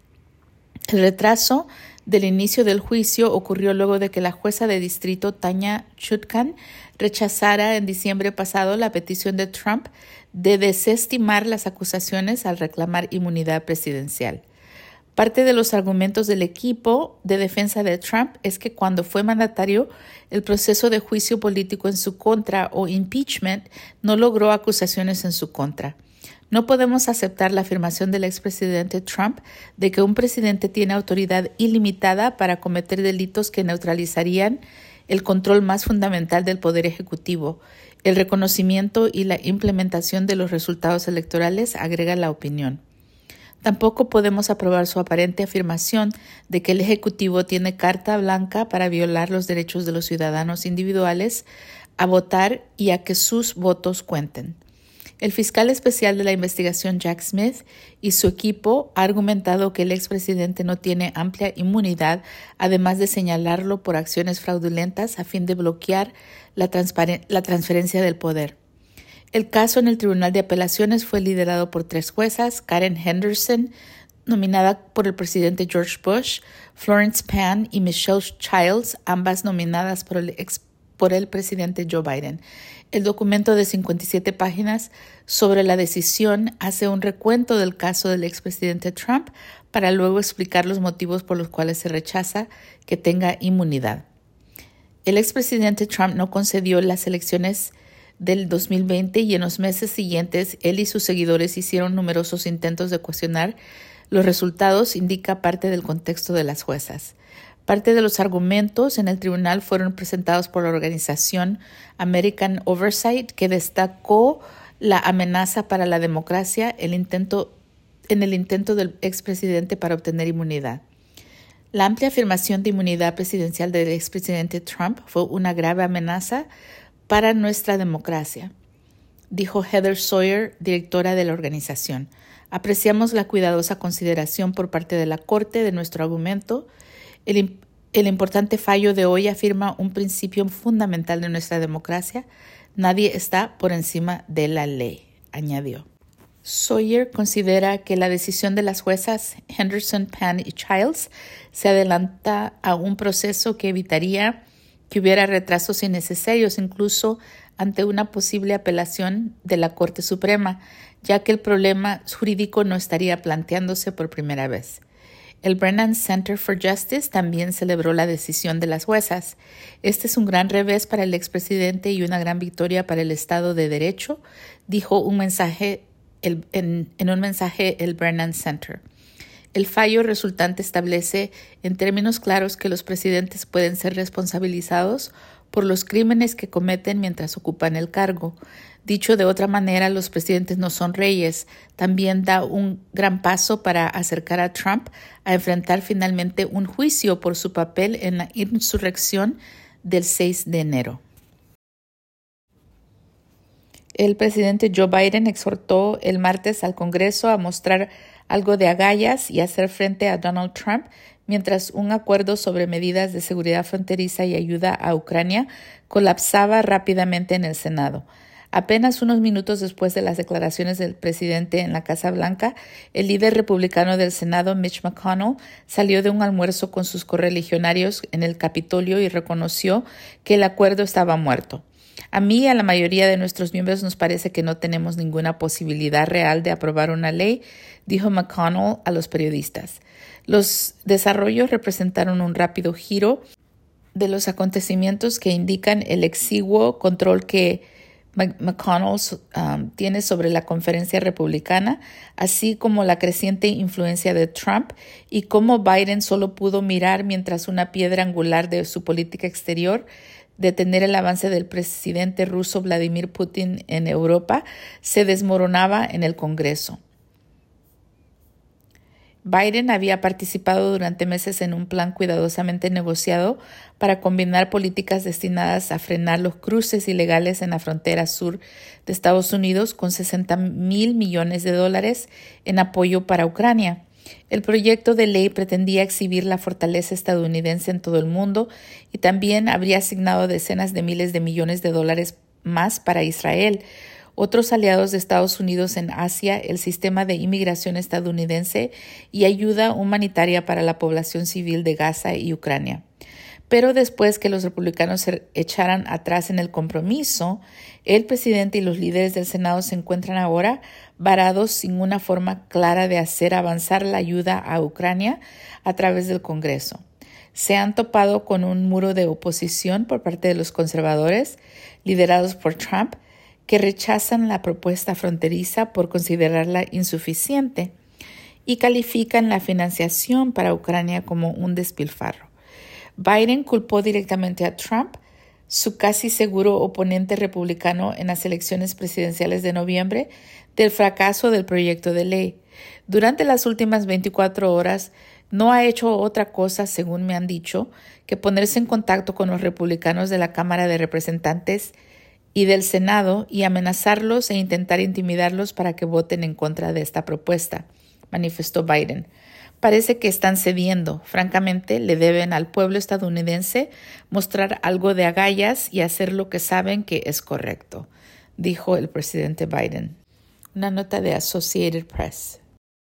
El retraso del inicio del juicio ocurrió luego de que la jueza de distrito Tanya Chutkan rechazara en diciembre pasado la petición de Trump de desestimar las acusaciones al reclamar inmunidad presidencial. Parte de los argumentos del equipo de defensa de Trump es que cuando fue mandatario, el proceso de juicio político en su contra o impeachment no logró acusaciones en su contra. No podemos aceptar la afirmación del expresidente Trump de que un presidente tiene autoridad ilimitada para cometer delitos que neutralizarían el control más fundamental del poder ejecutivo, el reconocimiento y la implementación de los resultados electorales, agrega la opinión. Tampoco podemos aprobar su aparente afirmación de que el Ejecutivo tiene carta blanca para violar los derechos de los ciudadanos individuales a votar y a que sus votos cuenten. El fiscal especial de la investigación Jack Smith y su equipo ha argumentado que el expresidente no tiene amplia inmunidad, además de señalarlo por acciones fraudulentas a fin de bloquear la transferencia del poder. El caso en el Tribunal de Apelaciones fue liderado por 3 juezas: Karen Henderson, nominada por el presidente George Bush, Florence Pan y Michelle Childs, ambas nominadas por el presidente Joe Biden. El documento de 57 páginas sobre la decisión hace un recuento del caso del expresidente Trump para luego explicar los motivos por los cuales se rechaza que tenga inmunidad. El expresidente Trump no concedió las elecciones del 2020 y en los meses siguientes él y sus seguidores hicieron numerosos intentos de cuestionar los resultados, indica parte del contexto de las juezas. Parte de los argumentos en el tribunal fueron presentados por la organización American Oversight, que destacó la amenaza para la democracia en el intento del expresidente para obtener inmunidad. La amplia afirmación de inmunidad presidencial del expresidente Trump fue una grave amenaza para nuestra democracia, dijo Heather Sawyer, directora de la organización. Apreciamos la cuidadosa consideración por parte de la Corte de nuestro argumento. El importante fallo de hoy afirma un principio fundamental de nuestra democracia: nadie está por encima de la ley, añadió. Sawyer considera que la decisión de las juezas Henderson, Pan y Childs se adelanta a un proceso que evitaría que hubiera retrasos innecesarios, incluso ante una posible apelación de la Corte Suprema, ya que el problema jurídico no estaría planteándose por primera vez. El Brennan Center for Justice también celebró la decisión de las juezas. Este es un gran revés para el expresidente y una gran victoria para el Estado de Derecho, dijo en un mensaje el Brennan Center. El fallo resultante establece en términos claros que los presidentes pueden ser responsabilizados por los crímenes que cometen mientras ocupan el cargo. Dicho de otra manera, los presidentes no son reyes. También da un gran paso para acercar a Trump a enfrentar finalmente un juicio por su papel en la insurrección del 6 de enero. El presidente Joe Biden exhortó el martes al Congreso a mostrar algo de agallas y hacer frente a Donald Trump mientras un acuerdo sobre medidas de seguridad fronteriza y ayuda a Ucrania colapsaba rápidamente en el Senado. Apenas unos minutos después de las declaraciones del presidente en la Casa Blanca, el líder republicano del Senado, Mitch McConnell, salió de un almuerzo con sus correligionarios en el Capitolio y reconoció que el acuerdo estaba muerto. A mí y a la mayoría de nuestros miembros nos parece que no tenemos ninguna posibilidad real de aprobar una ley, dijo McConnell a los periodistas. Los desarrollos representaron un rápido giro de los acontecimientos que indican el exiguo control que McConnell tiene sobre la conferencia republicana, así como la creciente influencia de Trump y cómo Biden solo pudo mirar mientras una piedra angular de su política exterior, detener el avance del presidente ruso Vladimir Putin en Europa, se desmoronaba en el Congreso. Biden había participado durante meses en un plan cuidadosamente negociado para combinar políticas destinadas a frenar los cruces ilegales en la frontera sur de Estados Unidos con $60,000 millones en apoyo para Ucrania. El proyecto de ley pretendía exhibir la fortaleza estadounidense en todo el mundo y también habría asignado decenas de miles de millones de dólares más para Israel, otros aliados de Estados Unidos en Asia, el sistema de inmigración estadounidense y ayuda humanitaria para la población civil de Gaza y Ucrania. Pero después que los republicanos se echaran atrás en el compromiso, el presidente y los líderes del Senado se encuentran ahora varados sin una forma clara de hacer avanzar la ayuda a Ucrania a través del Congreso. Se han topado con un muro de oposición por parte de los conservadores, liderados por Trump, que rechazan la propuesta fronteriza por considerarla insuficiente y califican la financiación para Ucrania como un despilfarro. Biden culpó directamente a Trump, su casi seguro oponente republicano en las elecciones presidenciales de noviembre, del fracaso del proyecto de ley. Durante las últimas 24 horas no ha hecho otra cosa, según me han dicho, que ponerse en contacto con los republicanos de la Cámara de Representantes y del Senado y amenazarlos e intentar intimidarlos para que voten en contra de esta propuesta, manifestó Biden. Parece que están cediendo. Francamente, le deben al pueblo estadounidense mostrar algo de agallas y hacer lo que saben que es correcto, dijo el presidente Biden. Una nota de Associated Press.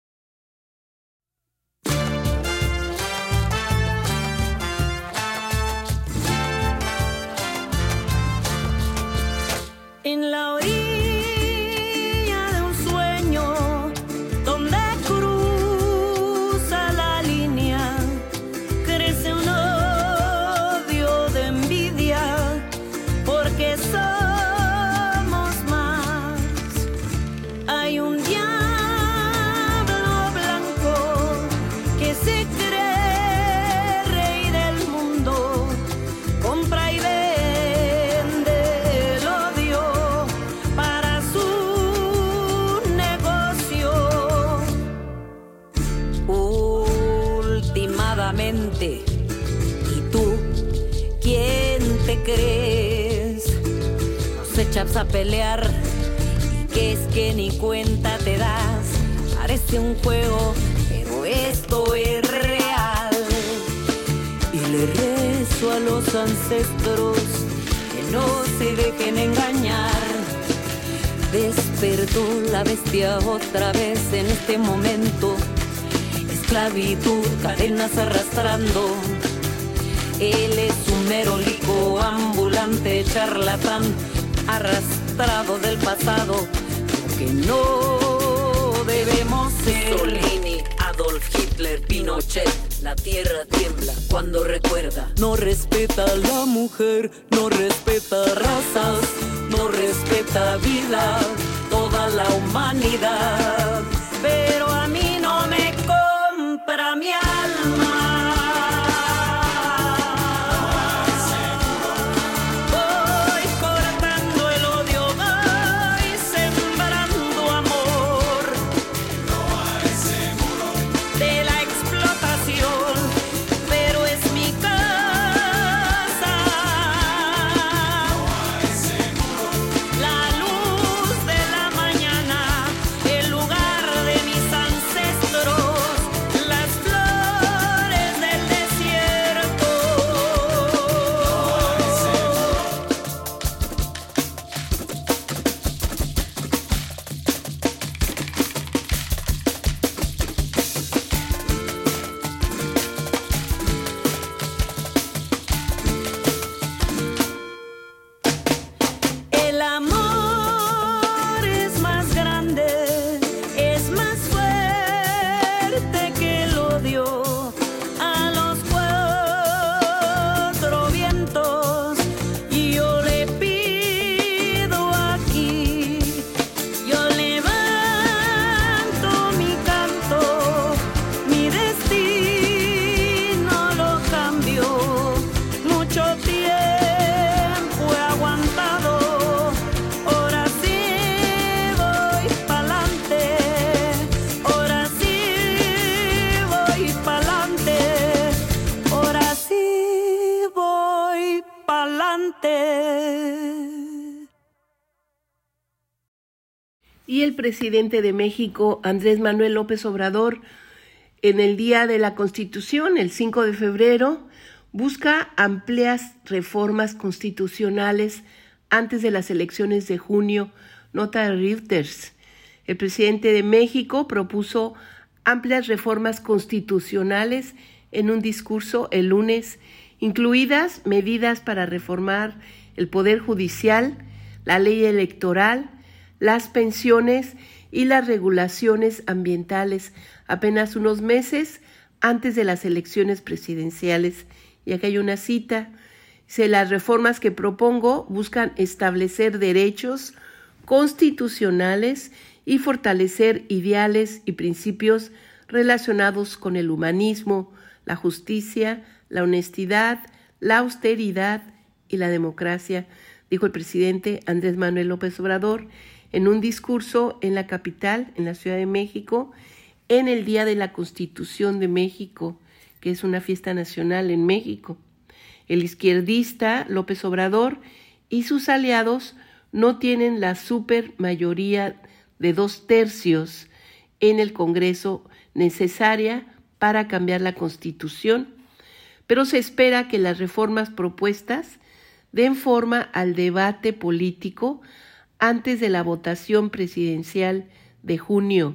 En la orilla de un sueño donde cruza la línea, crece un odio de envidia porque somos más. Hay un diablo blanco que se cree rey del mundo, compra y vende el odio para su negocio. Últimamente, ¿y tú quién te crees? Nos echas a pelear y que es que ni cuenta te das. Parece un juego, pero esto es real. Y le rezo a los ancestros que no se dejen engañar. Despertó la bestia otra vez en este momento. Esclavitud, cadenas arrastrando. Él es un merolico ambulante, charlatán, arrastrado del pasado, lo que no debemos ser. Mussolini, Adolf Hitler, Pinochet, la tierra tiembla cuando recuerda. No respeta a la mujer, no respeta razas, no respeta vida, toda la humanidad. Pero a mí no me compra mi alma. Voy cortando el odio, voy sembrando amor. De la explotación, pero es mi casa. La luz de la mañana, el lugar de mis ancestros, las flores del desierto. El amor es más grande, es más fuerte que el odio. A los cuatro vientos, y yo le pido aquí, yo levanto mi canto, mi destino lo cambio. Mucho tiempo he aguantado, ahora sí voy pa'lante, ahora sí voy pa'lante, ahora sí voy pa'lante. Y el presidente de México, Andrés Manuel López Obrador, en el Día de la Constitución, el 5 de febrero, busca amplias reformas constitucionales antes de las elecciones de junio, nota de Reuters. El presidente de México propuso amplias reformas constitucionales en un discurso el lunes, incluidas medidas para reformar el Poder Judicial, la ley electoral, las pensiones y las regulaciones ambientales, apenas unos meses antes de las elecciones presidenciales. Y aquí hay una cita, dice: las reformas que propongo buscan establecer derechos constitucionales y fortalecer ideales y principios relacionados con el humanismo, la justicia, la honestidad, la austeridad y la democracia, dijo el presidente Andrés Manuel López Obrador en un discurso en la capital, en la Ciudad de México, en el Día de la Constitución de México, que es una fiesta nacional en México. El izquierdista López Obrador y sus aliados no tienen la supermayoría de 2/3 en el Congreso necesaria para cambiar la Constitución, pero se espera que las reformas propuestas den forma al debate político antes de la votación presidencial de junio.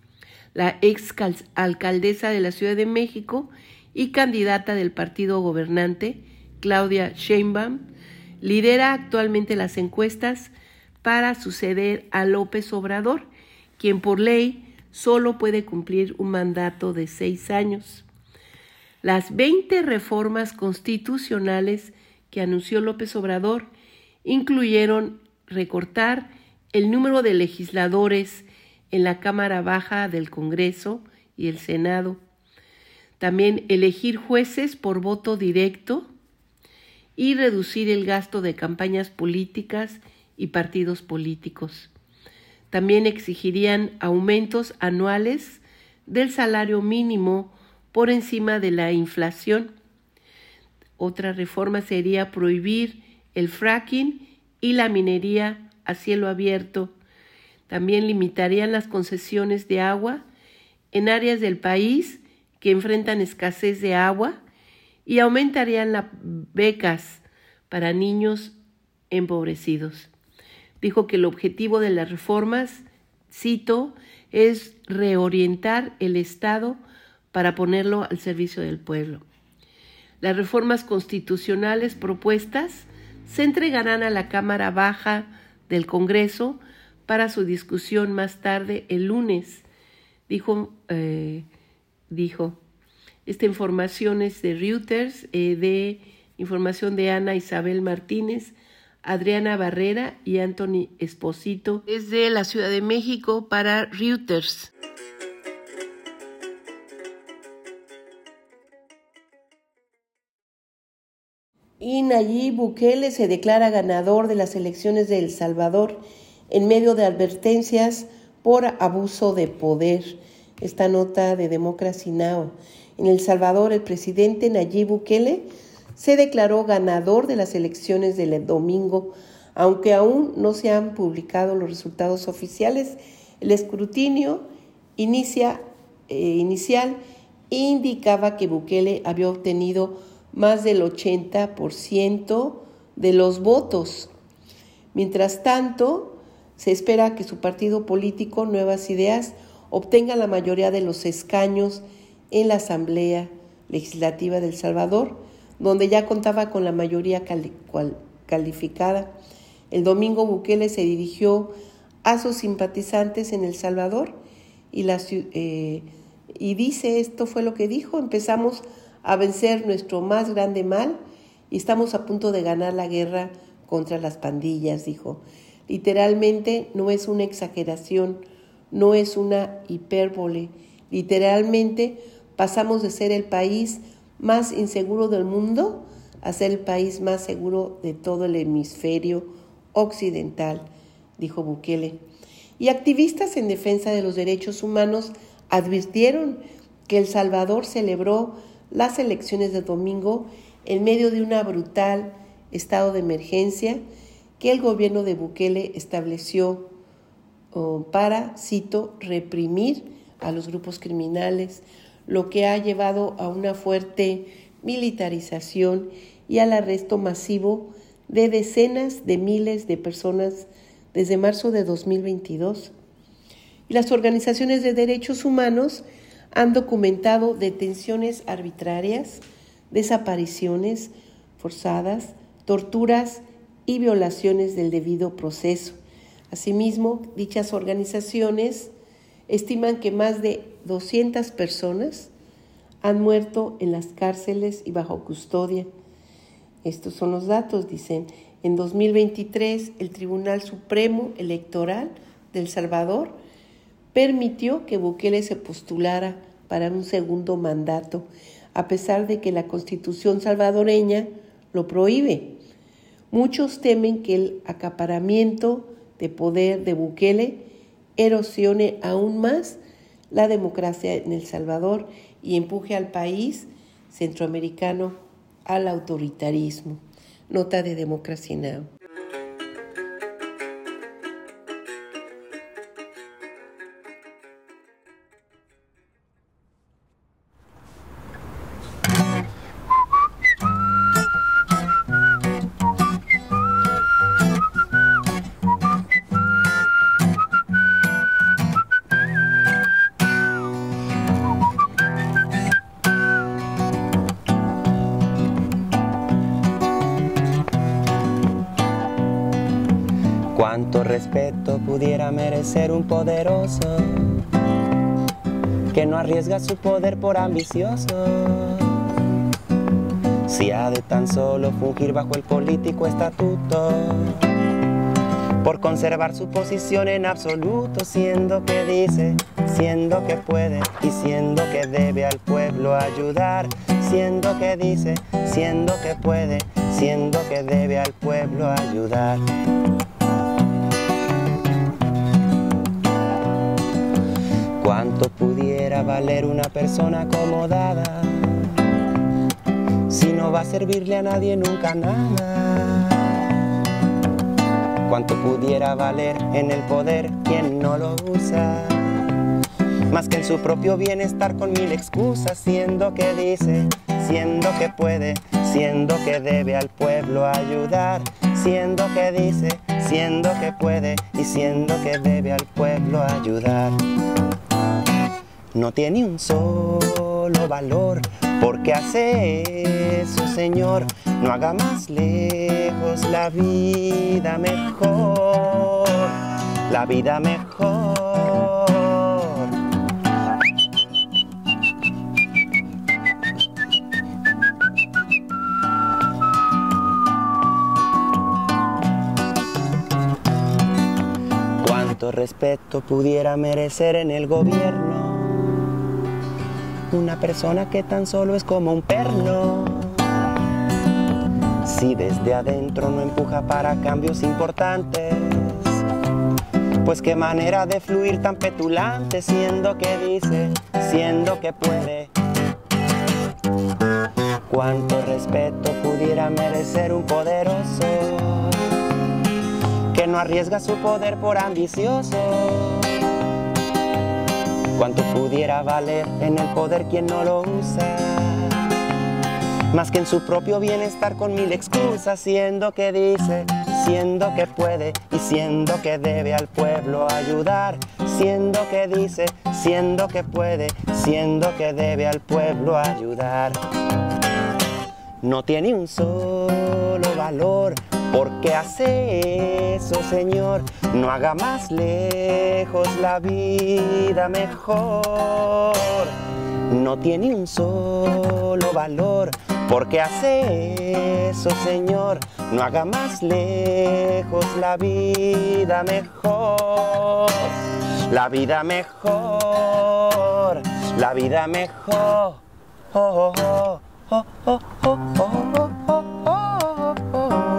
La exalcaldesa de la Ciudad de México y candidata del partido gobernante, Claudia Sheinbaum, lidera actualmente las encuestas para suceder a López Obrador, quien por ley solo puede cumplir un mandato de 6 años. Las 20 reformas constitucionales que anunció López Obrador incluyeron recortar el número de legisladores en la Cámara Baja del Congreso y el Senado, también elegir jueces por voto directo y reducir el gasto de campañas políticas y partidos políticos. También exigirían aumentos anuales del salario mínimo por encima de la inflación. Otra reforma sería prohibir el fracking y la minería a cielo abierto. También limitarían las concesiones de agua en áreas del país que enfrentan escasez de agua y aumentarían las becas para niños empobrecidos. Dijo que el objetivo de las reformas, cito, es reorientar el Estado para ponerlo al servicio del pueblo. Las reformas constitucionales propuestas se entregarán a la Cámara Baja del Congreso para su discusión más tarde el lunes, dijo. Esta información es de Reuters, de información de Ana Isabel Martínez, Adriana Barrera y Anthony Esposito, desde la Ciudad de México para Reuters. Y Nayib Bukele se declara ganador de las elecciones de El Salvador en medio de advertencias por abuso de poder. Esta nota de Democracy Now! En El Salvador, el presidente Nayib Bukele se declaró ganador de las elecciones del domingo, aunque aún no se han publicado los resultados oficiales. El escrutinio inicial indicaba que Bukele había obtenido más del 80% de los votos. Mientras tanto, se espera que su partido político, Nuevas Ideas, obtenga la mayoría de los escaños en la Asamblea Legislativa de El Salvador, donde ya contaba con la mayoría calificada. El domingo Bukele se dirigió a sus simpatizantes en El Salvador y dice, esto fue lo que dijo: empezamos a vencer nuestro más grande mal y estamos a punto de ganar la guerra contra las pandillas, dijo. Literalmente, no es una exageración, no es una hipérbole. Literalmente, pasamos de ser el país más inseguro del mundo a ser el país más seguro de todo el hemisferio occidental, dijo Bukele. Y activistas en defensa de los derechos humanos advirtieron que El Salvador celebró las elecciones de domingo en medio de una brutal estado de emergencia que el gobierno de Bukele estableció para, cito, reprimir a los grupos criminales. lo que ha llevado a una fuerte militarización y al arresto masivo de decenas de miles de personas desde marzo de 2022. Y las organizaciones de derechos humanos han documentado detenciones arbitrarias, desapariciones forzadas, torturas y violaciones del debido proceso. Asimismo, dichas organizaciones estiman que más de 200 personas han muerto en las cárceles y bajo custodia. Estos son los datos, dicen. En 2023, el Tribunal Supremo Electoral de El Salvador permitió que Bukele se postulara para un segundo mandato, a pesar de que la Constitución salvadoreña lo prohíbe. Muchos temen que el acaparamiento de poder de Bukele erosione aún más la democracia en El Salvador y empuje al país centroamericano al autoritarismo. Nota de Democracy Now! Cuánto respeto pudiera merecer un poderoso que no arriesga su poder por ambicioso, si ha de tan solo fungir bajo el político estatuto, por conservar su posición en absoluto, siendo que dice, siendo que puede y siendo que debe al pueblo ayudar, siendo que dice, siendo que puede, siendo que debe al pueblo ayudar. ¿Cuánto pudiera valer una persona acomodada si no va a servirle a nadie nunca nada? ¿Cuánto pudiera valer en el poder quien no lo usa? Más que en su propio bienestar con mil excusas, siendo que dice, siendo que puede, siendo que debe al pueblo ayudar, siendo que dice, siendo que puede y siendo que debe al pueblo ayudar. No tiene un solo valor, porque hace eso, Señor. No haga más lejos la vida mejor, la vida mejor. Cuánto respeto pudiera merecer en el gobierno una persona que tan solo es como un perno, si desde adentro no empuja para cambios importantes, pues qué manera de fluir tan petulante, siendo que dice, siendo que puede. Cuánto respeto pudiera merecer un poderoso que no arriesga su poder por ambicioso. Cuánto pudiera valer en el poder quien no lo usa, más que en su propio bienestar con mil excusas, siendo que dice, siendo que puede y siendo que debe al pueblo ayudar, siendo que dice, siendo que puede, siendo que debe al pueblo ayudar. No tiene un solo valor, porque hace eso, Señor. No haga más lejos la vida mejor. No tiene un solo valor, porque hace eso, Señor. No haga más lejos la vida mejor. La vida mejor, la vida mejor. Oh, oh, oh, oh, oh, oh, oh, oh, oh.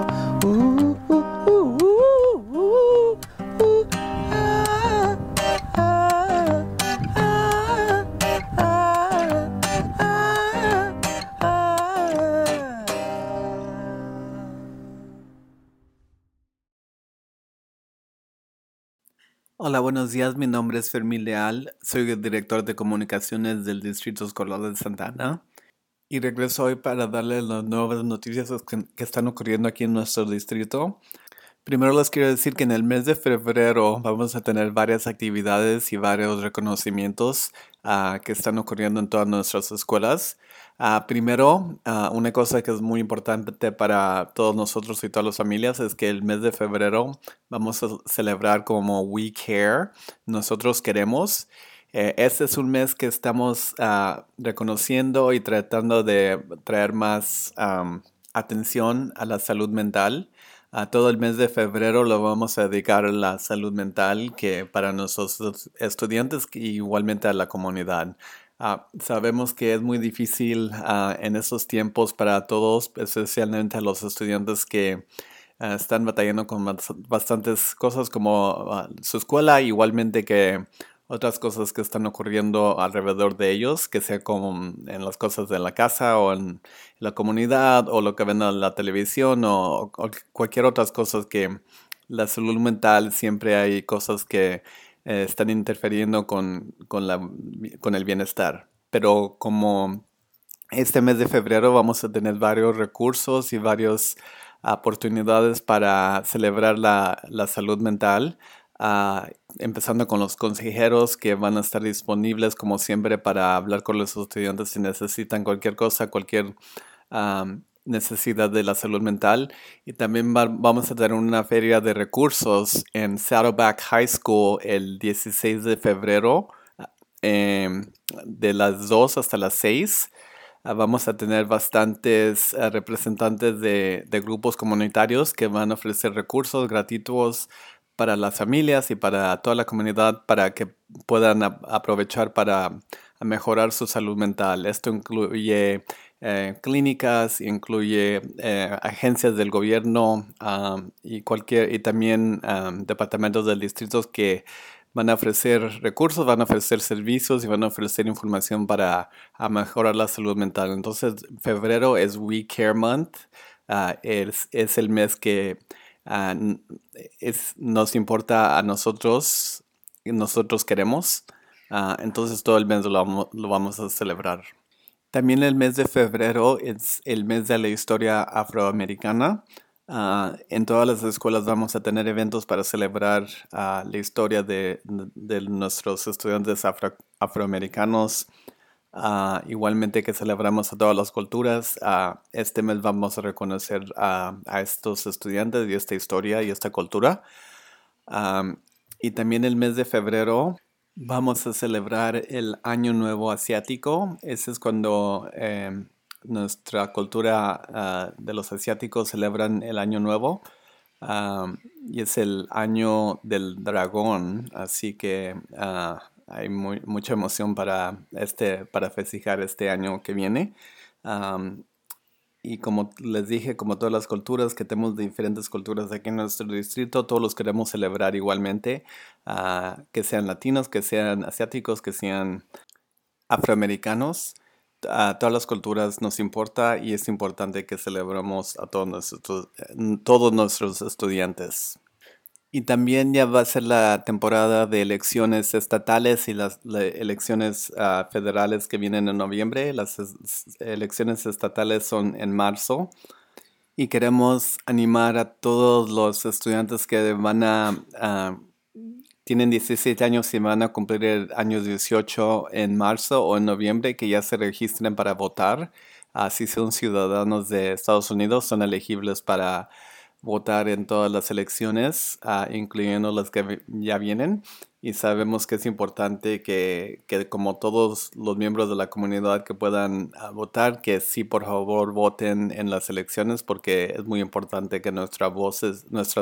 Hola, buenos días. Mi nombre es Fermín Leal. Soy el director de comunicaciones del Distrito Escolar de Santa Ana. Y regreso hoy para darles las nuevas noticias que están ocurriendo aquí en nuestro distrito. Primero les quiero decir que en el mes de febrero vamos a tener varias actividades y varios reconocimientos que están ocurriendo en todas nuestras escuelas. Primero, una cosa que es muy importante para todos nosotros y todas las familias es que el mes de febrero vamos a celebrar como We Care, nosotros queremos. Este es un mes que estamos reconociendo y tratando de traer más atención a la salud mental. Todo el mes de febrero lo vamos a dedicar a la salud mental, que para nuestros estudiantes y igualmente a la comunidad. Sabemos que es muy difícil en estos tiempos para todos, especialmente a los estudiantes que están batallando con bastantes cosas como su escuela, igualmente que otras cosas que están ocurriendo alrededor de ellos, que sea como en las cosas de la casa o en la comunidad o lo que ven en la televisión o cualquier otras cosas que la salud mental siempre hay cosas que están interfiriendo con el bienestar. Pero como este mes de febrero vamos a tener varios recursos y varias oportunidades para celebrar la salud mental, empezando con los consejeros que van a estar disponibles como siempre para hablar con los estudiantes si necesitan cualquier cosa, cualquier necesidad de la salud mental. Y también vamos a tener una feria de recursos en Saddleback High School el 16 de febrero de las 2 hasta las 6. Vamos a tener bastantes representantes de grupos comunitarios que van a ofrecer recursos gratuitos para las familias y para toda la comunidad para que puedan aprovechar para mejorar su salud mental. Esto incluye clínicas, incluye agencias del gobierno y también departamentos del distrito que van a ofrecer recursos, van a ofrecer servicios y van a ofrecer información para mejorar la salud mental. Entonces, febrero es We Care Month. Es el mes que nos importa a nosotros y nosotros queremos. Entonces, todo el mes lo vamos a celebrar. También el mes de febrero es el mes de la historia afroamericana. En todas las escuelas vamos a tener eventos para celebrar la historia de nuestros estudiantes afroamericanos. Igualmente que celebramos a todas las culturas. Este mes vamos a reconocer a estos estudiantes y esta historia y esta cultura. Y también el mes de febrero vamos a celebrar el Año Nuevo Asiático. Ese es cuando nuestra cultura de los asiáticos celebran el Año Nuevo. Y es el año del dragón, así que hay mucha emoción para festejar este año que viene. Y como les dije, como todas las culturas, que tenemos diferentes culturas aquí en nuestro distrito, todos los queremos celebrar igualmente, que sean latinos, que sean asiáticos, que sean afroamericanos. A todas las culturas nos importa y es importante que celebremos a todos nuestros estudiantes. Y también ya va a ser la temporada de elecciones estatales y las elecciones federales que vienen en noviembre. Las elecciones estatales son en marzo. Y queremos animar a todos los estudiantes que tienen 17 años y van a cumplir el año 18 en marzo o en noviembre, que ya se registren para votar. Si son ciudadanos de Estados Unidos, son elegibles para votar en todas las elecciones, incluyendo las que ya vienen. Y sabemos que es importante que como todos los miembros de la comunidad que puedan votar, que sí, por favor, voten en las elecciones, porque es muy importante que nuestras voces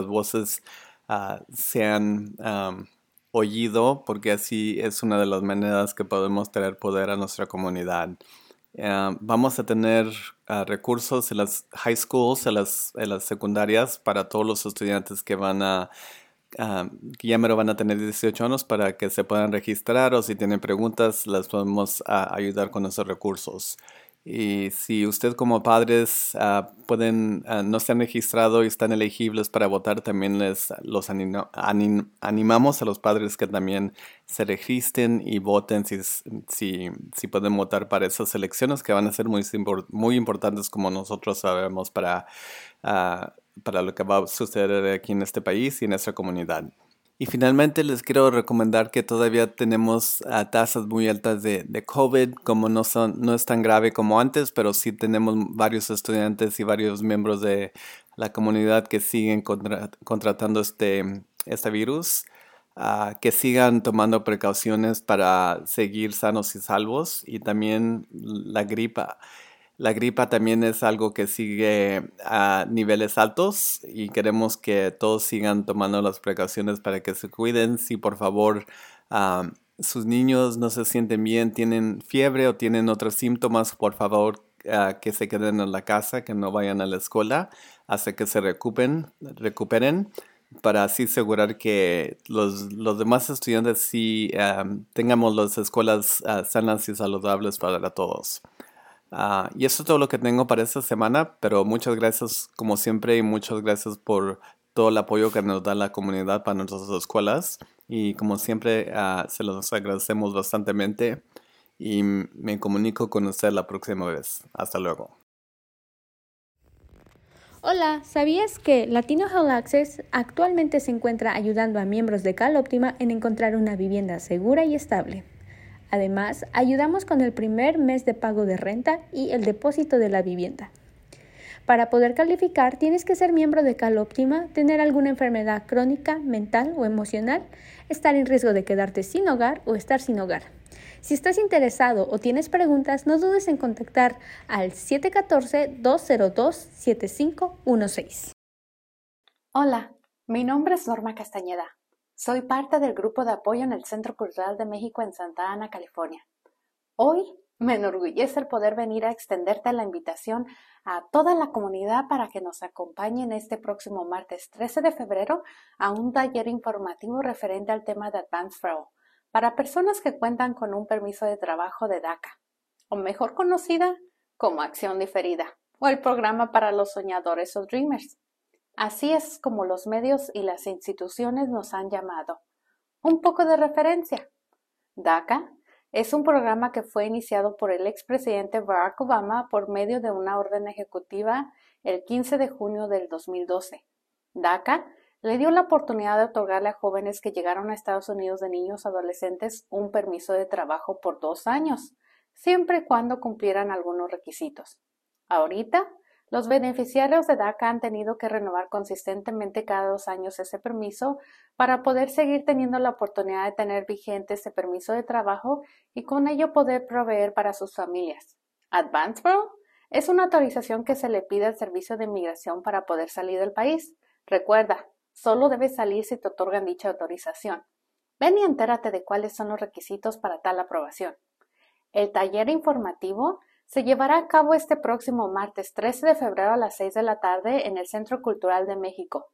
sean oído, porque así es una de las maneras que podemos traer poder a nuestra comunidad. Vamos a tener recursos en las high schools, en las secundarias, para todos los estudiantes que que ya mero van a tener 18 años, para que se puedan registrar, o si tienen preguntas, les podemos ayudar con esos recursos. Y si usted como padres no se han registrado y están elegibles para votar, también los animamos a los padres que también se registren y voten si pueden votar para esas elecciones que van a ser muy importantes, como nosotros sabemos, para lo que va a suceder aquí en este país y en nuestra comunidad. Y finalmente les quiero recomendar que todavía tenemos tasas muy altas de COVID, como no es tan grave como antes, pero sí tenemos varios estudiantes y varios miembros de la comunidad que siguen contratando este virus, que sigan tomando precauciones para seguir sanos y salvos. Y también la gripa. La gripa también es algo que sigue a niveles altos y queremos que todos sigan tomando las precauciones para que se cuiden. Si por favor sus niños no se sienten bien, tienen fiebre o tienen otros síntomas, por favor que se queden en la casa, que no vayan a la escuela hasta que se recuperen para así asegurar que los demás estudiantes sí tengamos las escuelas sanas y saludables para todos. Y eso es todo lo que tengo para esta semana, pero muchas gracias como siempre y muchas gracias por todo el apoyo que nos da la comunidad para nuestras escuelas y como siempre se los agradecemos bastantemente y me comunico con usted la próxima vez. Hasta luego. Hola, ¿sabías que Latino Health Access actualmente se encuentra ayudando a miembros de CalOptima en encontrar una vivienda segura y estable? Además, ayudamos con el primer mes de pago de renta y el depósito de la vivienda. Para poder calificar, tienes que ser miembro de CalOptima, tener alguna enfermedad crónica, mental o emocional, estar en riesgo de quedarte sin hogar o estar sin hogar. Si estás interesado o tienes preguntas, no dudes en contactar al 714-202-7516. Hola, mi nombre es Norma Castañeda. Soy parte del grupo de apoyo en el Centro Cultural de México en Santa Ana, California. Hoy me enorgullece el poder venir a extenderte la invitación a toda la comunidad para que nos acompañen este próximo martes 13 de febrero a un taller informativo referente al tema de Advance Furlough para personas que cuentan con un permiso de trabajo de DACA, o mejor conocida como Acción Diferida, o el programa para los soñadores o Dreamers. Así es como los medios y las instituciones nos han llamado. Un poco de referencia. DACA es un programa que fue iniciado por el expresidente Barack Obama por medio de una orden ejecutiva el 15 de junio del 2012. DACA le dio la oportunidad de otorgarle a jóvenes que llegaron a Estados Unidos de niños adolescentes un permiso de trabajo por 2 años, siempre y cuando cumplieran algunos requisitos. Ahorita, los beneficiarios de DACA han tenido que renovar consistentemente cada 2 años ese permiso para poder seguir teniendo la oportunidad de tener vigente ese permiso de trabajo y con ello poder proveer para sus familias. Advance Furlough es una autorización que se le pide al Servicio de Inmigración para poder salir del país. Recuerda, solo debes salir si te otorgan dicha autorización. Ven y entérate de cuáles son los requisitos para tal aprobación. El taller informativo se llevará a cabo este próximo martes 13 de febrero a las 6 de la tarde en el Centro Cultural de México.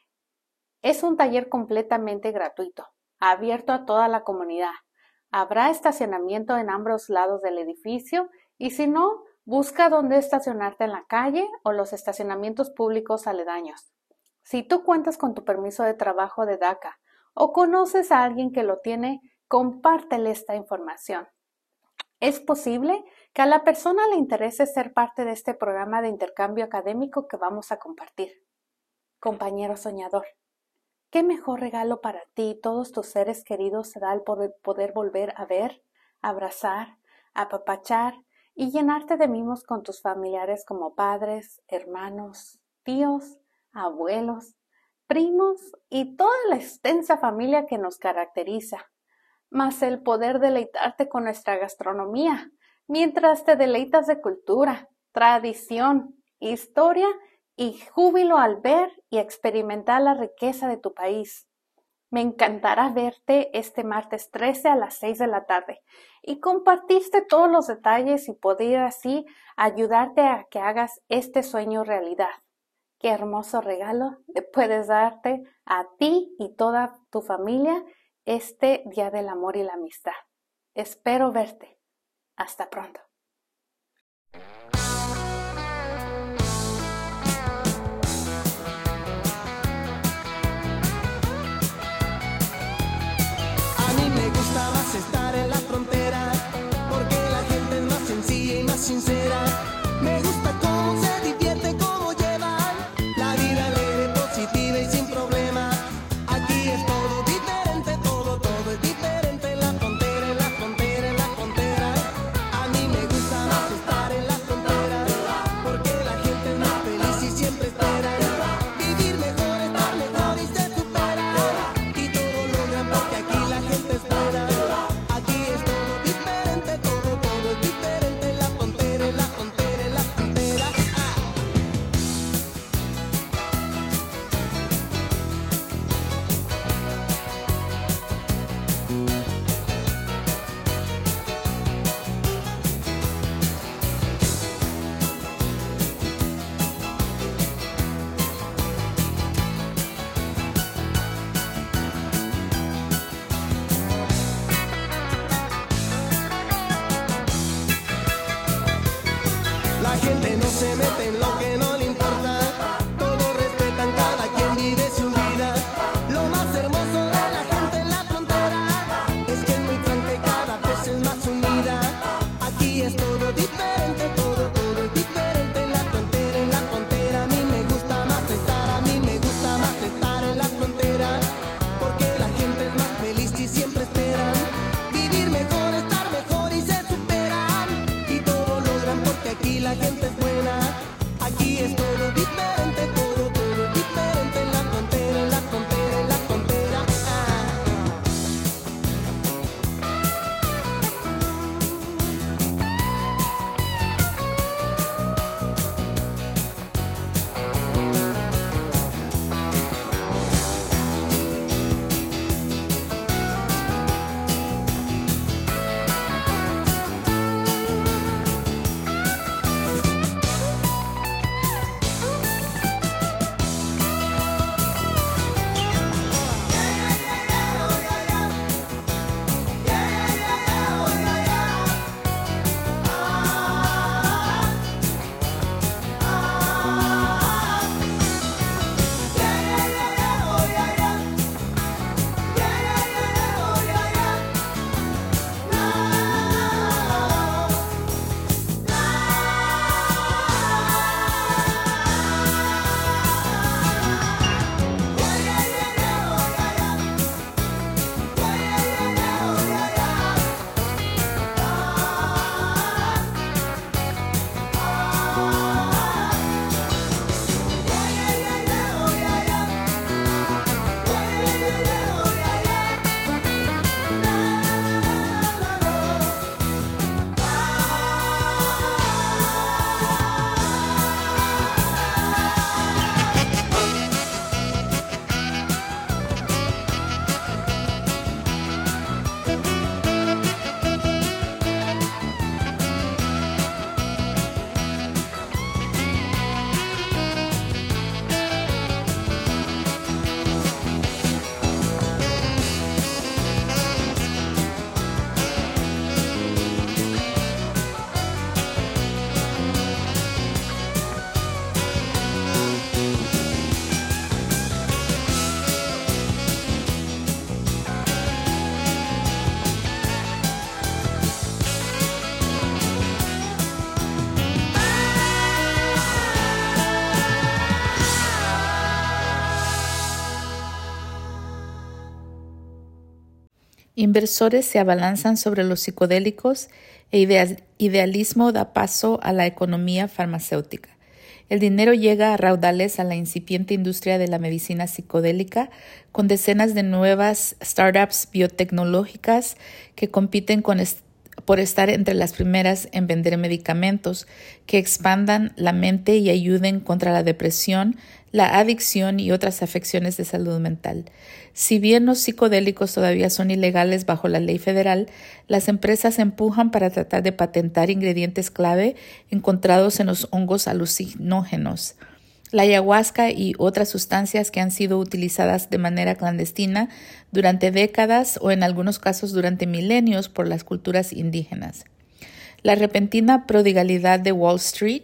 Es un taller completamente gratuito, abierto a toda la comunidad. Habrá estacionamiento en ambos lados del edificio y si no, busca dónde estacionarte en la calle o los estacionamientos públicos aledaños. Si tú cuentas con tu permiso de trabajo de DACA o conoces a alguien que lo tiene, compártele esta información. Es posible que a la persona le interese ser parte de este programa de intercambio académico que vamos a compartir. Compañero soñador, ¿qué mejor regalo para ti y todos tus seres queridos será el poder volver a ver, abrazar, apapachar y llenarte de mimos con tus familiares como padres, hermanos, tíos, abuelos, primos y toda la extensa familia que nos caracteriza? Más el poder deleitarte con nuestra gastronomía, mientras te deleitas de cultura, tradición, historia y júbilo al ver y experimentar la riqueza de tu país. Me encantará verte este martes 13 a las 6 de la tarde y compartirte todos los detalles y poder así ayudarte a que hagas este sueño realidad. Qué hermoso regalo le puedes darte a ti y toda tu familia este Día del Amor y la Amistad. Espero verte. Hasta pronto. se mete en lo que no le importa. Todos respetan, cada quien vive su vida. Lo más hermoso de la gente en la frontera es que es muy franca y cada vez es más unida. Aquí es todo diferente, todo es diferente en la frontera, en la frontera. A mí me gusta más estar en la frontera, porque la gente es más feliz y siempre esperan vivir mejor, estar mejor y se superan. Y todo logran porque aquí la gente es buena. Aquí es todo diferente, todo es diferente en la frontera, en la frontera, en la frontera. Inversores se abalanzan sobre los psicodélicos e idealismo da paso a la economía farmacéutica. El dinero llega a raudales a la incipiente industria de la medicina psicodélica, con decenas de nuevas startups biotecnológicas que compiten por estar entre las primeras en vender medicamentos que expandan la mente y ayuden contra la depresión, la adicción y otras afecciones de salud mental. Si bien los psicodélicos todavía son ilegales bajo la ley federal, las empresas empujan para tratar de patentar ingredientes clave encontrados en los hongos alucinógenos. La ayahuasca y otras sustancias que han sido utilizadas de manera clandestina durante décadas o en algunos casos durante milenios por las culturas indígenas. La repentina prodigalidad de Wall Street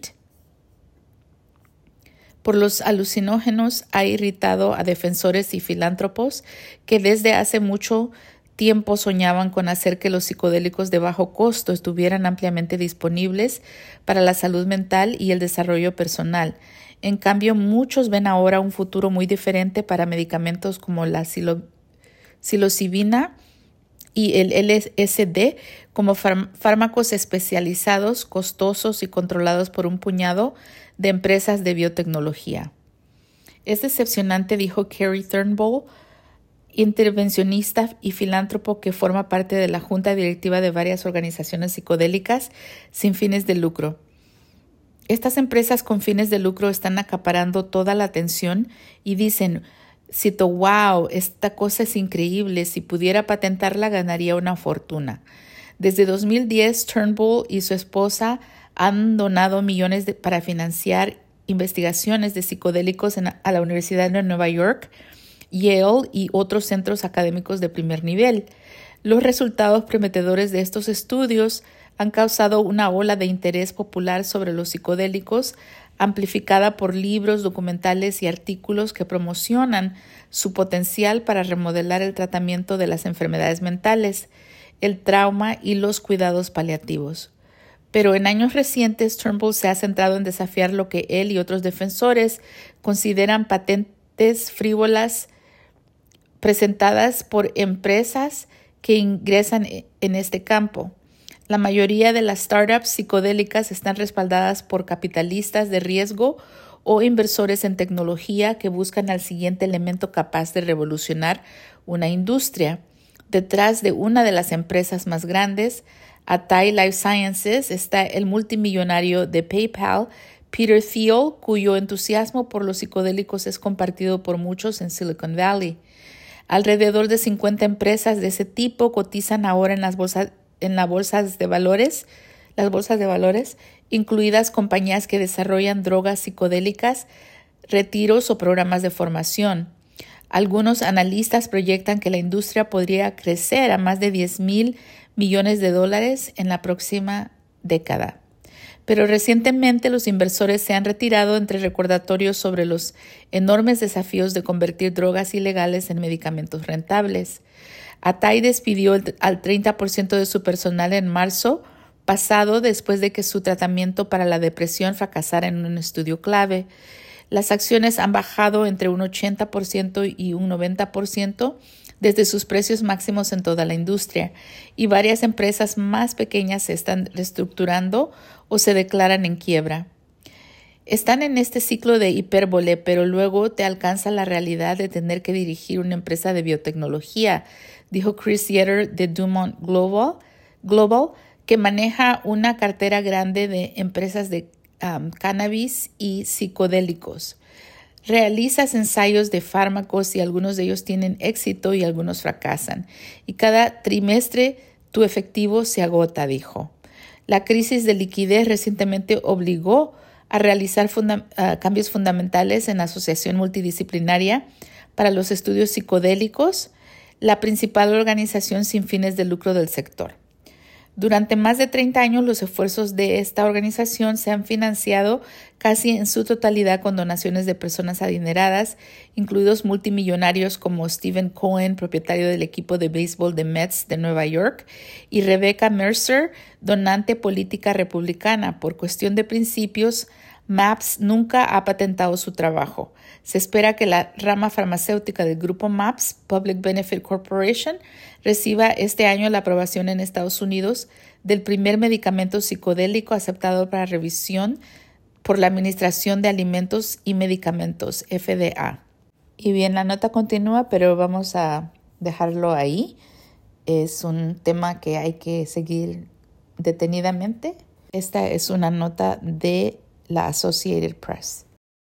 por los alucinógenos ha irritado a defensores y filántropos que desde hace mucho tiempo soñaban con hacer que los psicodélicos de bajo costo estuvieran ampliamente disponibles para la salud mental y el desarrollo personal. En cambio, muchos ven ahora un futuro muy diferente para medicamentos como la psilocibina y el LSD como fármacos especializados, costosos y controlados por un puñado de empresas de biotecnología. Es decepcionante, dijo Carrie Turnbull, intervencionista y filántropo que forma parte de la junta directiva de varias organizaciones psicodélicas sin fines de lucro. Estas empresas con fines de lucro están acaparando toda la atención y dicen, cito, wow, esta cosa es increíble, si pudiera patentarla ganaría una fortuna. Desde 2010, Turnbull y su esposa han donado millones para financiar investigaciones de psicodélicos a la Universidad de Nueva York, Yale y otros centros académicos de primer nivel. Los resultados prometedores de estos estudios han causado una ola de interés popular sobre los psicodélicos, amplificada por libros, documentales y artículos que promocionan su potencial para remodelar el tratamiento de las enfermedades mentales, el trauma y los cuidados paliativos. Pero en años recientes, Turnbull se ha centrado en desafiar lo que él y otros defensores consideran patentes frívolas presentadas por empresas que ingresan en este campo. La mayoría de las startups psicodélicas están respaldadas por capitalistas de riesgo o inversores en tecnología que buscan al siguiente elemento capaz de revolucionar una industria. Detrás de una de las empresas más grandes, Atai Life Sciences, está el multimillonario de PayPal, Peter Thiel, cuyo entusiasmo por los psicodélicos es compartido por muchos en Silicon Valley. Alrededor de 50 empresas de ese tipo cotizan ahora en las bolsas de valores, incluidas compañías que desarrollan drogas psicodélicas, retiros o programas de formación. Algunos analistas proyectan que la industria podría crecer a más de $10,000 millones en la próxima década. Pero recientemente los inversores se han retirado entre recordatorios sobre los enormes desafíos de convertir drogas ilegales en medicamentos rentables. Atai despidió al 30% de su personal en marzo pasado después de que su tratamiento para la depresión fracasara en un estudio clave. Las acciones han bajado entre un 80% y un 90% desde sus precios máximos en toda la industria, y varias empresas más pequeñas se están reestructurando o se declaran en quiebra. Están en este ciclo de hipérbole, pero luego te alcanza la realidad de tener que dirigir una empresa de biotecnología, dijo Chris Yetter de Dumont Global, que maneja una cartera grande de empresas de cannabis y psicodélicos. Realizas ensayos de fármacos y algunos de ellos tienen éxito y algunos fracasan. Y cada trimestre tu efectivo se agota, dijo. La crisis de liquidez recientemente obligó a realizar cambios fundamentales en la Asociación Multidisciplinaria para los Estudios Psicodélicos, la principal organización sin fines de lucro del sector. Durante más de 30 años, los esfuerzos de esta organización se han financiado casi en su totalidad con donaciones de personas adineradas, incluidos multimillonarios como Stephen Cohen, propietario del equipo de béisbol de Mets de Nueva York, y Rebecca Mercer, donante política republicana. Por cuestión de principios, MAPS nunca ha patentado su trabajo. Se espera que la rama farmacéutica del grupo MAPS, Public Benefit Corporation, reciba este año la aprobación en Estados Unidos del primer medicamento psicodélico aceptado para revisión por la Administración de Alimentos y Medicamentos, FDA. Y bien, la nota continúa, pero vamos a dejarlo ahí. Es un tema que hay que seguir detenidamente. Esta es una nota de la Associated Press.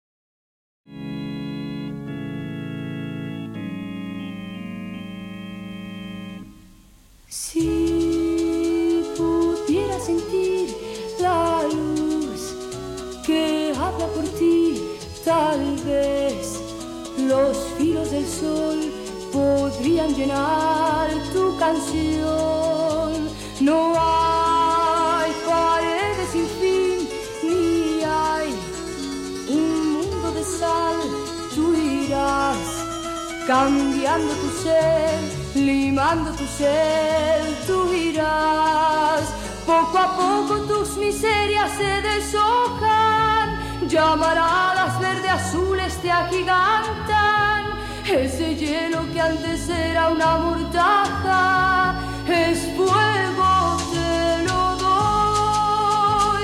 Si pudiera sentir la luz que habla por ti, tal vez los filos del sol podrían llenar tu canción. No hay paredes sin fin, ni hay un mundo de sal. Tú irás cambiando tu ser, limando tu ser. Tú irás, poco a poco tus miserias se deshojan. Llamaradas verde azules te agigantan. Ese hielo que antes era una mortaja es fuego, te lo doy.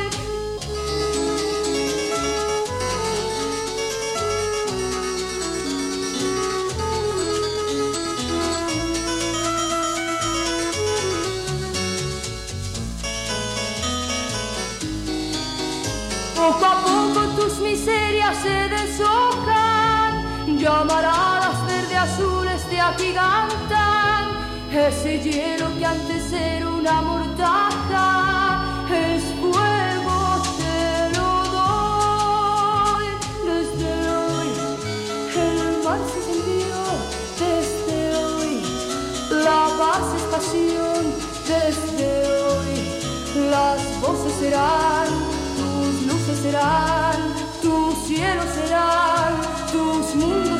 Poco a poco tus miserias se deshojan. Llamaradas verde azules te agigantan. Ese hielo que antes era una mortaja es fuego, te lo doy. Desde hoy el mar se encendió, desde hoy la paz es pasión, desde hoy nuestras voces serán, tus luces serán, tus cielos serán, tus mundos